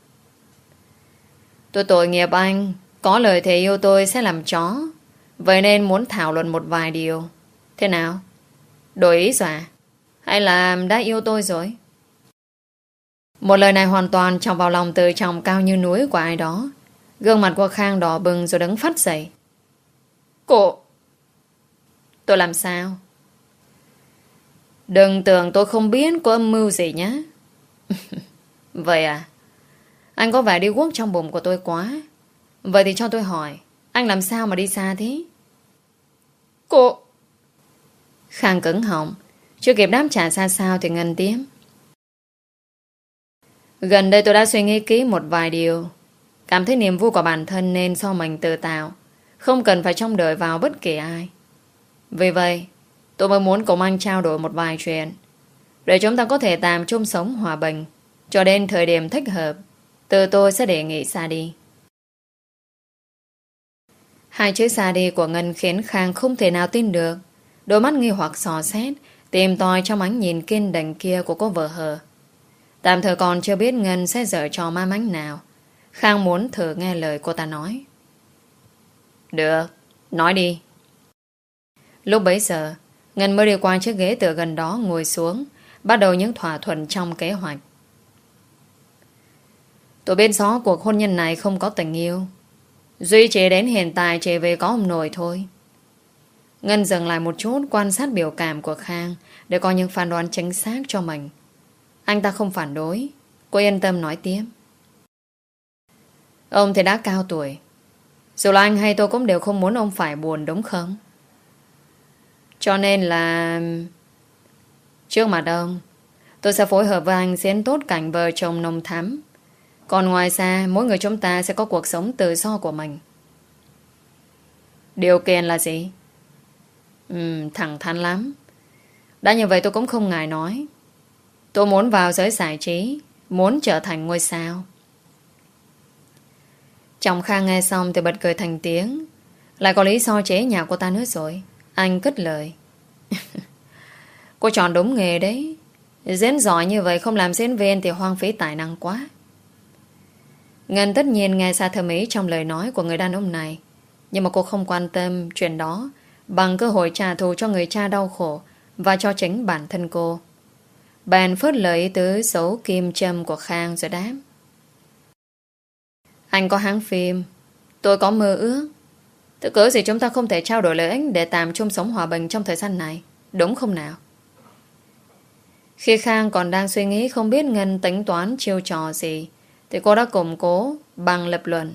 Tôi tội nghiệp anh, có lời thề yêu tôi sẽ làm chó, vậy nên muốn thảo luận một vài điều. Thế nào? Đổi ý rồi à? Hay là đã yêu tôi rồi? Một lời này hoàn toàn chọc vào lòng từ trọng cao như núi của ai đó. Gương mặt của Khang đỏ bừng rồi đứng phát dậy. Cô... Tôi làm sao? Đừng tưởng tôi không biết có âm mưu gì nhé. Vậy à? Anh có vẻ đi guốc trong bụng của tôi quá. Vậy thì cho tôi hỏi, anh làm sao mà đi xa thế? Cô... Khang cứng họng. Chưa kịp đáp trả xa sao thì Ngân tiếp. Gần đây tôi đã suy nghĩ kỹ một vài điều. Cảm thấy niềm vui của bản thân nên do mình tự tạo, không cần phải trông đợi vào bất kỳ ai. Vì vậy tôi mới muốn cùng anh trao đổi một vài chuyện, để chúng ta có thể tạm chung sống hòa bình. Cho đến thời điểm thích hợp, từ tôi sẽ đề nghị xa đi. Hai chữ xa đi của Ngân khiến Khang không thể nào tin được. Đôi mắt nghi hoặc xò xét, tìm tòi trong ánh nhìn kiên định kia của cô vợ hờ. Tạm thời còn chưa biết Ngân sẽ dở trò ma mánh nào. Khang muốn thử nghe lời cô ta nói. Được, nói đi. Lúc bấy giờ Ngân mới đi qua chiếc ghế tựa gần đó ngồi xuống, bắt đầu những thỏa thuận trong kế hoạch. Tôi biết rõ cuộc hôn nhân này không có tình yêu, duy chỉ đến hiện tại chỉ vì có ông nội thôi. Ngân dừng lại một chút, quan sát biểu cảm của Khang để có những phán đoán chính xác cho mình. Anh ta không phản đối. Cô yên tâm nói tiếp. Ông thì đã cao tuổi, dù là anh hay tôi cũng đều không muốn ông phải buồn, đúng không? Cho nên là trước mặt ông, tôi sẽ phối hợp với anh diễn tốt cảnh vợ chồng nồng thắm. Còn ngoài ra, mỗi người chúng ta sẽ có cuộc sống tự do của mình. Điều kiện là gì? Ừ, thẳng thắn lắm. Đã như vậy tôi cũng không ngại nói. Tôi muốn vào giới giải trí, muốn trở thành ngôi sao. Chồng Khang nghe xong thì bật cười thành tiếng. Lại có lý do chế nhạo cô ta nữa rồi. Anh cất lời. Cô chọn đúng nghề đấy. Diễn giỏi như vậy không làm diễn viên thì hoang phí tài năng quá. Ngân tất nhiên nghe ra thầm ý trong lời nói của người đàn ông này. Nhưng mà cô không quan tâm chuyện đó, bằng cơ hội trả thù cho người cha đau khổ và cho chính bản thân cô. Bèn phớt lời ý tứ giấu kim châm của Khang rồi đáp. Anh có hãng phim, tôi có mơ ước. Tự cớ gì chúng ta không thể trao đổi lợi ích để tạm chung sống hòa bình trong thời gian này, đúng không nào? Khi Khang còn đang suy nghĩ không biết Ngân tính toán chiêu trò gì, thì cô đã củng cố bằng lập luận.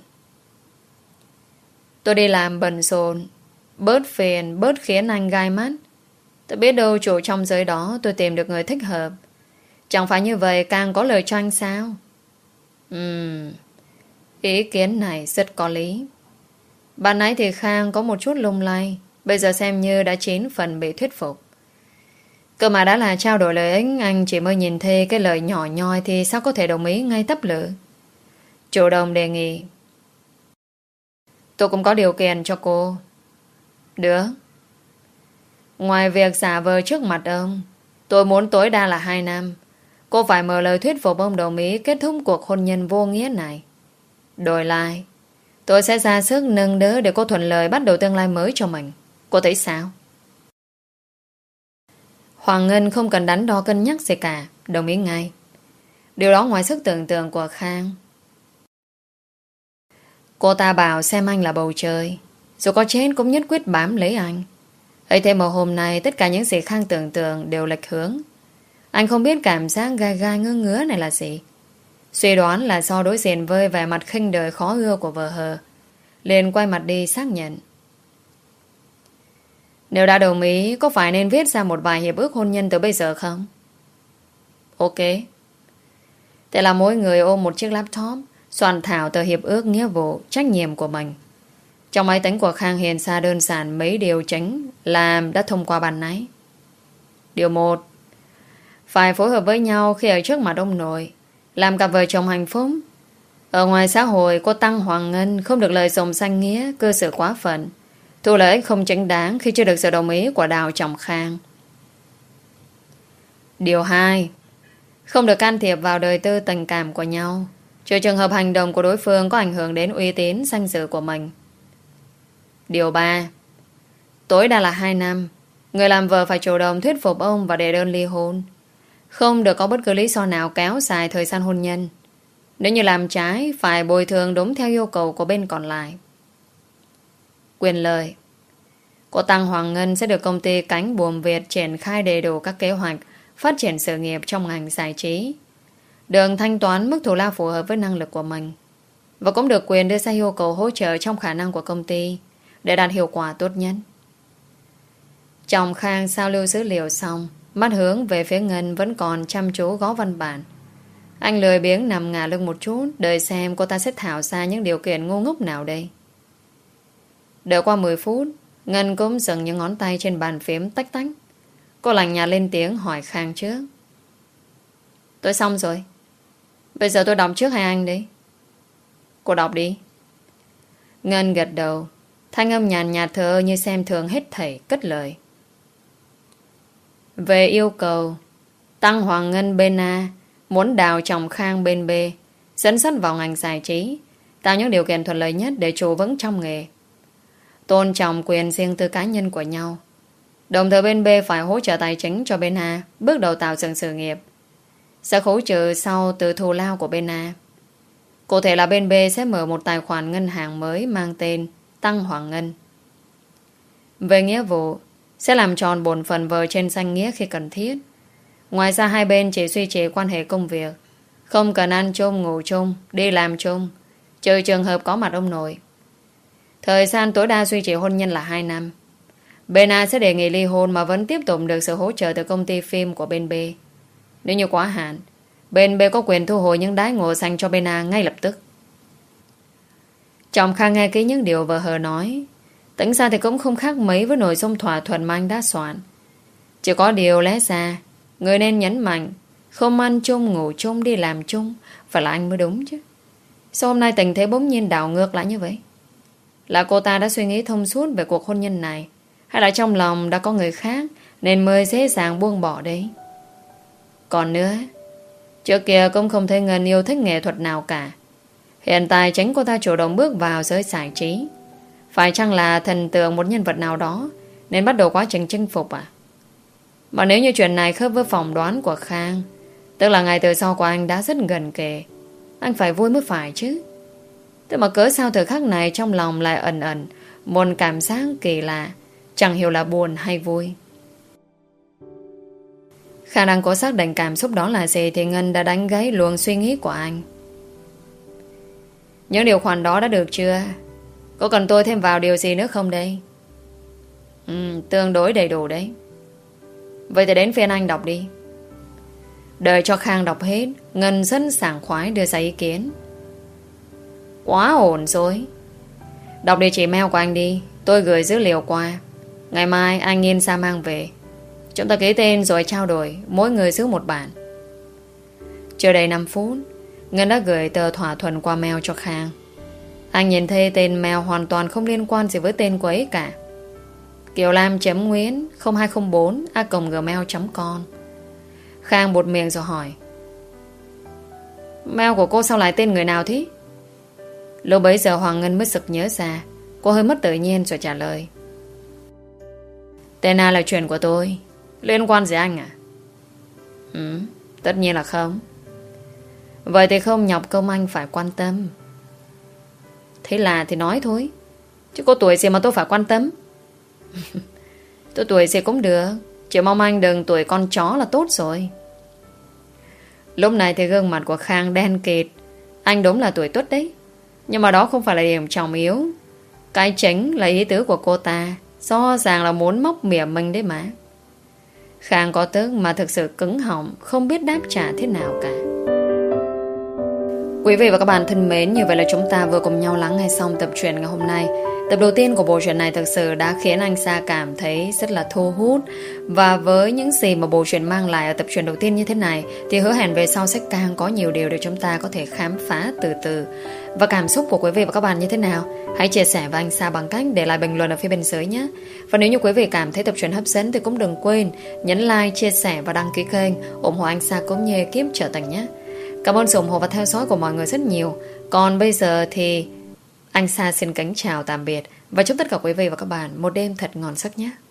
Tôi đi làm bận rộn, bớt phiền, bớt khiến anh gai mắt. Tôi biết đâu chỗ trong giới đó tôi tìm được người thích hợp. Chẳng phải như vậy càng có lời cho anh sao? Ừm, ý kiến này rất có lý. Ban nãy thì Khang có một chút lung lay, bây giờ xem như đã chín phần bị thuyết phục. Cơ mà đã là trao đổi lời ích, anh chỉ mới nhìn thấy cái lời nhỏ nhoi thì sao có thể đồng ý ngay tấp lự. Chủ động đề nghị. Tôi cũng có điều kiện cho cô. Được. Ngoài việc giả vờ trước mặt ông, tôi muốn tối đa là hai năm. Cô phải mở lời thuyết phục ông đồng ý kết thúc cuộc hôn nhân vô nghĩa này. Đổi lại, tôi sẽ ra sức nâng đỡ để cô thuận lợi bắt đầu tương lai mới cho mình. Cô thấy sao? Hoàng Ngân không cần đắn đo cân nhắc gì cả, đồng ý ngay. Điều đó ngoài sức tưởng tượng của Khang. Cô ta bảo xem anh là bầu trời, dù có chết cũng nhất quyết bám lấy anh. Ấy thế mà hôm nay tất cả những gì Khang tưởng tượng đều lệch hướng. Anh không biết cảm giác gai gai ngứa ngứa này là gì. Suy đoán là do đối diện với vẻ mặt khinh đời khó ưa của vợ hờ. liền quay mặt đi xác nhận. Nếu đã đồng ý, có phải nên viết ra một vài hiệp ước hôn nhân từ bây giờ không? Ok. Thế là mỗi người ôm một chiếc laptop, soạn thảo tờ hiệp ước nghĩa vụ, trách nhiệm của mình. Trong máy tính của Khang hiện ra đơn giản mấy điều chính làm đã thông qua ban nãy. Điều một, phải phối hợp với nhau khi ở trước mặt ông nội, làm cặp vợ chồng hạnh phúc. Ở ngoài xã hội, cô Tăng Hoàng Ngân không được lợi dụng danh nghĩa cơ sở quá phận, thu lợi ích không chính đáng khi chưa được sự đồng ý của Đào chồng Khang. Điều hai, không được can thiệp vào đời tư tình cảm của nhau, trừ trường hợp hành động của đối phương có ảnh hưởng đến uy tín danh dự của mình. Điều ba, tối đa là hai năm, người làm vợ phải chủ động thuyết phục ông và đệ đơn ly hôn. Không được có bất cứ lý do nào kéo dài thời gian hôn nhân. Nếu như làm trái, phải bồi thường đúng theo yêu cầu của bên còn lại. Quyền lợi, cô Tăng Hoàng Ngân sẽ được công ty Cánh Buồm Việt triển khai đầy đủ các kế hoạch phát triển sự nghiệp trong ngành giải trí, được thanh toán mức thù lao phù hợp với năng lực của mình, và cũng được quyền đưa ra yêu cầu hỗ trợ trong khả năng của công ty để đạt hiệu quả tốt nhất. Chồng Khang sao lưu dữ liệu xong, mắt hướng về phía Ngân vẫn còn chăm chú gõ văn bản. Anh lười biếng nằm ngả lưng một chút, đợi xem cô ta sẽ thảo ra những điều kiện ngu ngốc nào đây. Đợi qua mười phút, Ngân cũng dừng những ngón tay trên bàn phím tách tách. Cô lạnh nhạt lên tiếng hỏi Khang trước. Tôi xong rồi. Bây giờ tôi đọc trước hai anh đi. Cô đọc đi. Ngân gật đầu, thanh âm nhàn nhạt thờ như xem thường hết thảy, cất lời. Về yêu cầu, Tăng Hoàng Ngân bên A muốn Đào chồng Khang bên B dẫn dắt vào ngành giải trí, tạo những điều kiện thuận lợi nhất để trụ vững trong nghề, tôn trọng quyền riêng tư cá nhân của nhau. Đồng thời bên B phải hỗ trợ tài chính cho bên A bước đầu tạo dựng sự nghiệp, sẽ hỗ trợ sau từ thù lao của bên A. Cụ thể là bên B sẽ mở một tài khoản ngân hàng mới mang tên Tăng Hoàng Ngân. Về nghĩa vụ, sẽ làm tròn bổn phận vợ trên danh nghĩa khi cần thiết. Ngoài ra hai bên chỉ duy trì quan hệ công việc, không cần ăn chung, ngủ chung, đi làm chung, trừ trường hợp có mặt ông nội. Thời gian tối đa duy trì hôn nhân là hai năm. Bên A sẽ đề nghị ly hôn mà vẫn tiếp tục được sự hỗ trợ từ công ty phim của bên B. Nếu như quá hạn, bên B có quyền thu hồi những đãi ngộ dành cho bên A ngay lập tức. Chồng Khang nghe kỹ những điều vợ hờ nói, tính ra thì cũng không khác mấy với nội dung thỏa thuận mà anh đã soạn. Chỉ có điều lẽ ra người nên nhấn mạnh không ăn chung, ngủ chung, đi làm chung phải là anh mới đúng chứ. Sao hôm nay tình thế bỗng nhiên đảo ngược lại như vậy? Là cô ta đã suy nghĩ thông suốt về cuộc hôn nhân này, hay là trong lòng đã có người khác nên mới dễ dàng buông bỏ đấy? Còn nữa, trước kia cũng không thấy Ngân yêu thích nghệ thuật nào cả. Hiện tại chính cô ta chủ động bước vào giới giải trí. Phải chăng là thần tượng một nhân vật nào đó nên bắt đầu quá trình chinh phục à? Mà nếu như chuyện này khớp với phỏng đoán của Khang, tức là ngày từ sau của anh đã rất gần kề, anh phải vui mới phải chứ. Thế mà cớ sao thời khắc này trong lòng lại ẩn ẩn một cảm giác kỳ lạ, chẳng hiểu là buồn hay vui. Khả năng có xác định cảm xúc đó là gì thì Ngân đã đánh gãy luồng suy nghĩ của anh. Những điều khoản đó đã được chưa? Có cần tôi thêm vào điều gì nữa không đây? Ừ, tương đối đầy đủ đấy. Vậy thì đến phiên anh đọc đi. Đợi cho Khang đọc hết, Ngân rất sảng khoái đưa ra ý kiến. Quá ổn rồi. Đọc địa chỉ mail của anh đi, tôi gửi dữ liệu qua. Ngày mai anh in ra mang về. Chúng ta ký tên rồi trao đổi, mỗi người giữ một bản. Chưa đầy năm phút, Ngân đã gửi tờ thỏa thuận qua mail cho Khang. Anh nhìn thấy tên mail hoàn toàn không liên quan gì với tên của ấy cả. Kiều Lam chấm Nguyễn không hai không bốn a còng gmail chấm com. Khang bụt miệng rồi hỏi, mail của cô sao lại tên người nào thế? Lúc bấy giờ Hoàng Ngân mới sực nhớ ra. Cô hơi mất tự nhiên rồi trả lời, tên A là chuyện của tôi. Liên quan gì anh à? Ừ, tất nhiên là không. Vậy thì không nhọc công anh phải quan tâm. Thế là thì nói thôi, chứ có tuổi gì mà tôi phải quan tâm. Tôi tuổi gì cũng được, chỉ mong anh đừng tuổi con chó là tốt rồi. Lúc này thì gương mặt của Khang đen kịt. Anh đúng là tuổi tuất đấy, nhưng mà đó không phải là điểm trọng yếu. Cái chính là ý tứ của cô ta rõ ràng là muốn móc mỉa mình đấy mà. Khang có tức mà thực sự cứng họng, không biết đáp trả thế nào cả. Quý vị và các bạn thân mến, như vậy là chúng ta vừa cùng nhau lắng nghe xong tập truyện ngày hôm nay. Tập đầu tiên của bộ truyện này thực sự đã khiến anh Sa cảm thấy rất là thu hút. Và với những gì mà bộ truyện mang lại ở tập truyện đầu tiên như thế này thì hứa hẹn về sau sẽ càng có nhiều điều để chúng ta có thể khám phá từ từ. Và cảm xúc của quý vị và các bạn như thế nào? Hãy chia sẻ với anh Sa bằng cách để lại bình luận ở phía bên dưới nhé. Và nếu như quý vị cảm thấy tập truyện hấp dẫn thì cũng đừng quên nhấn like, chia sẻ và đăng ký kênh ủng hộ anh Sa cũng như ekip Trở Thành nhé. Cảm ơn sự ủng hộ và theo dõi của mọi người rất nhiều. Còn bây giờ thì anh Sa xin kính chào tạm biệt và chúc tất cả quý vị và các bạn một đêm thật ngon giấc nhé.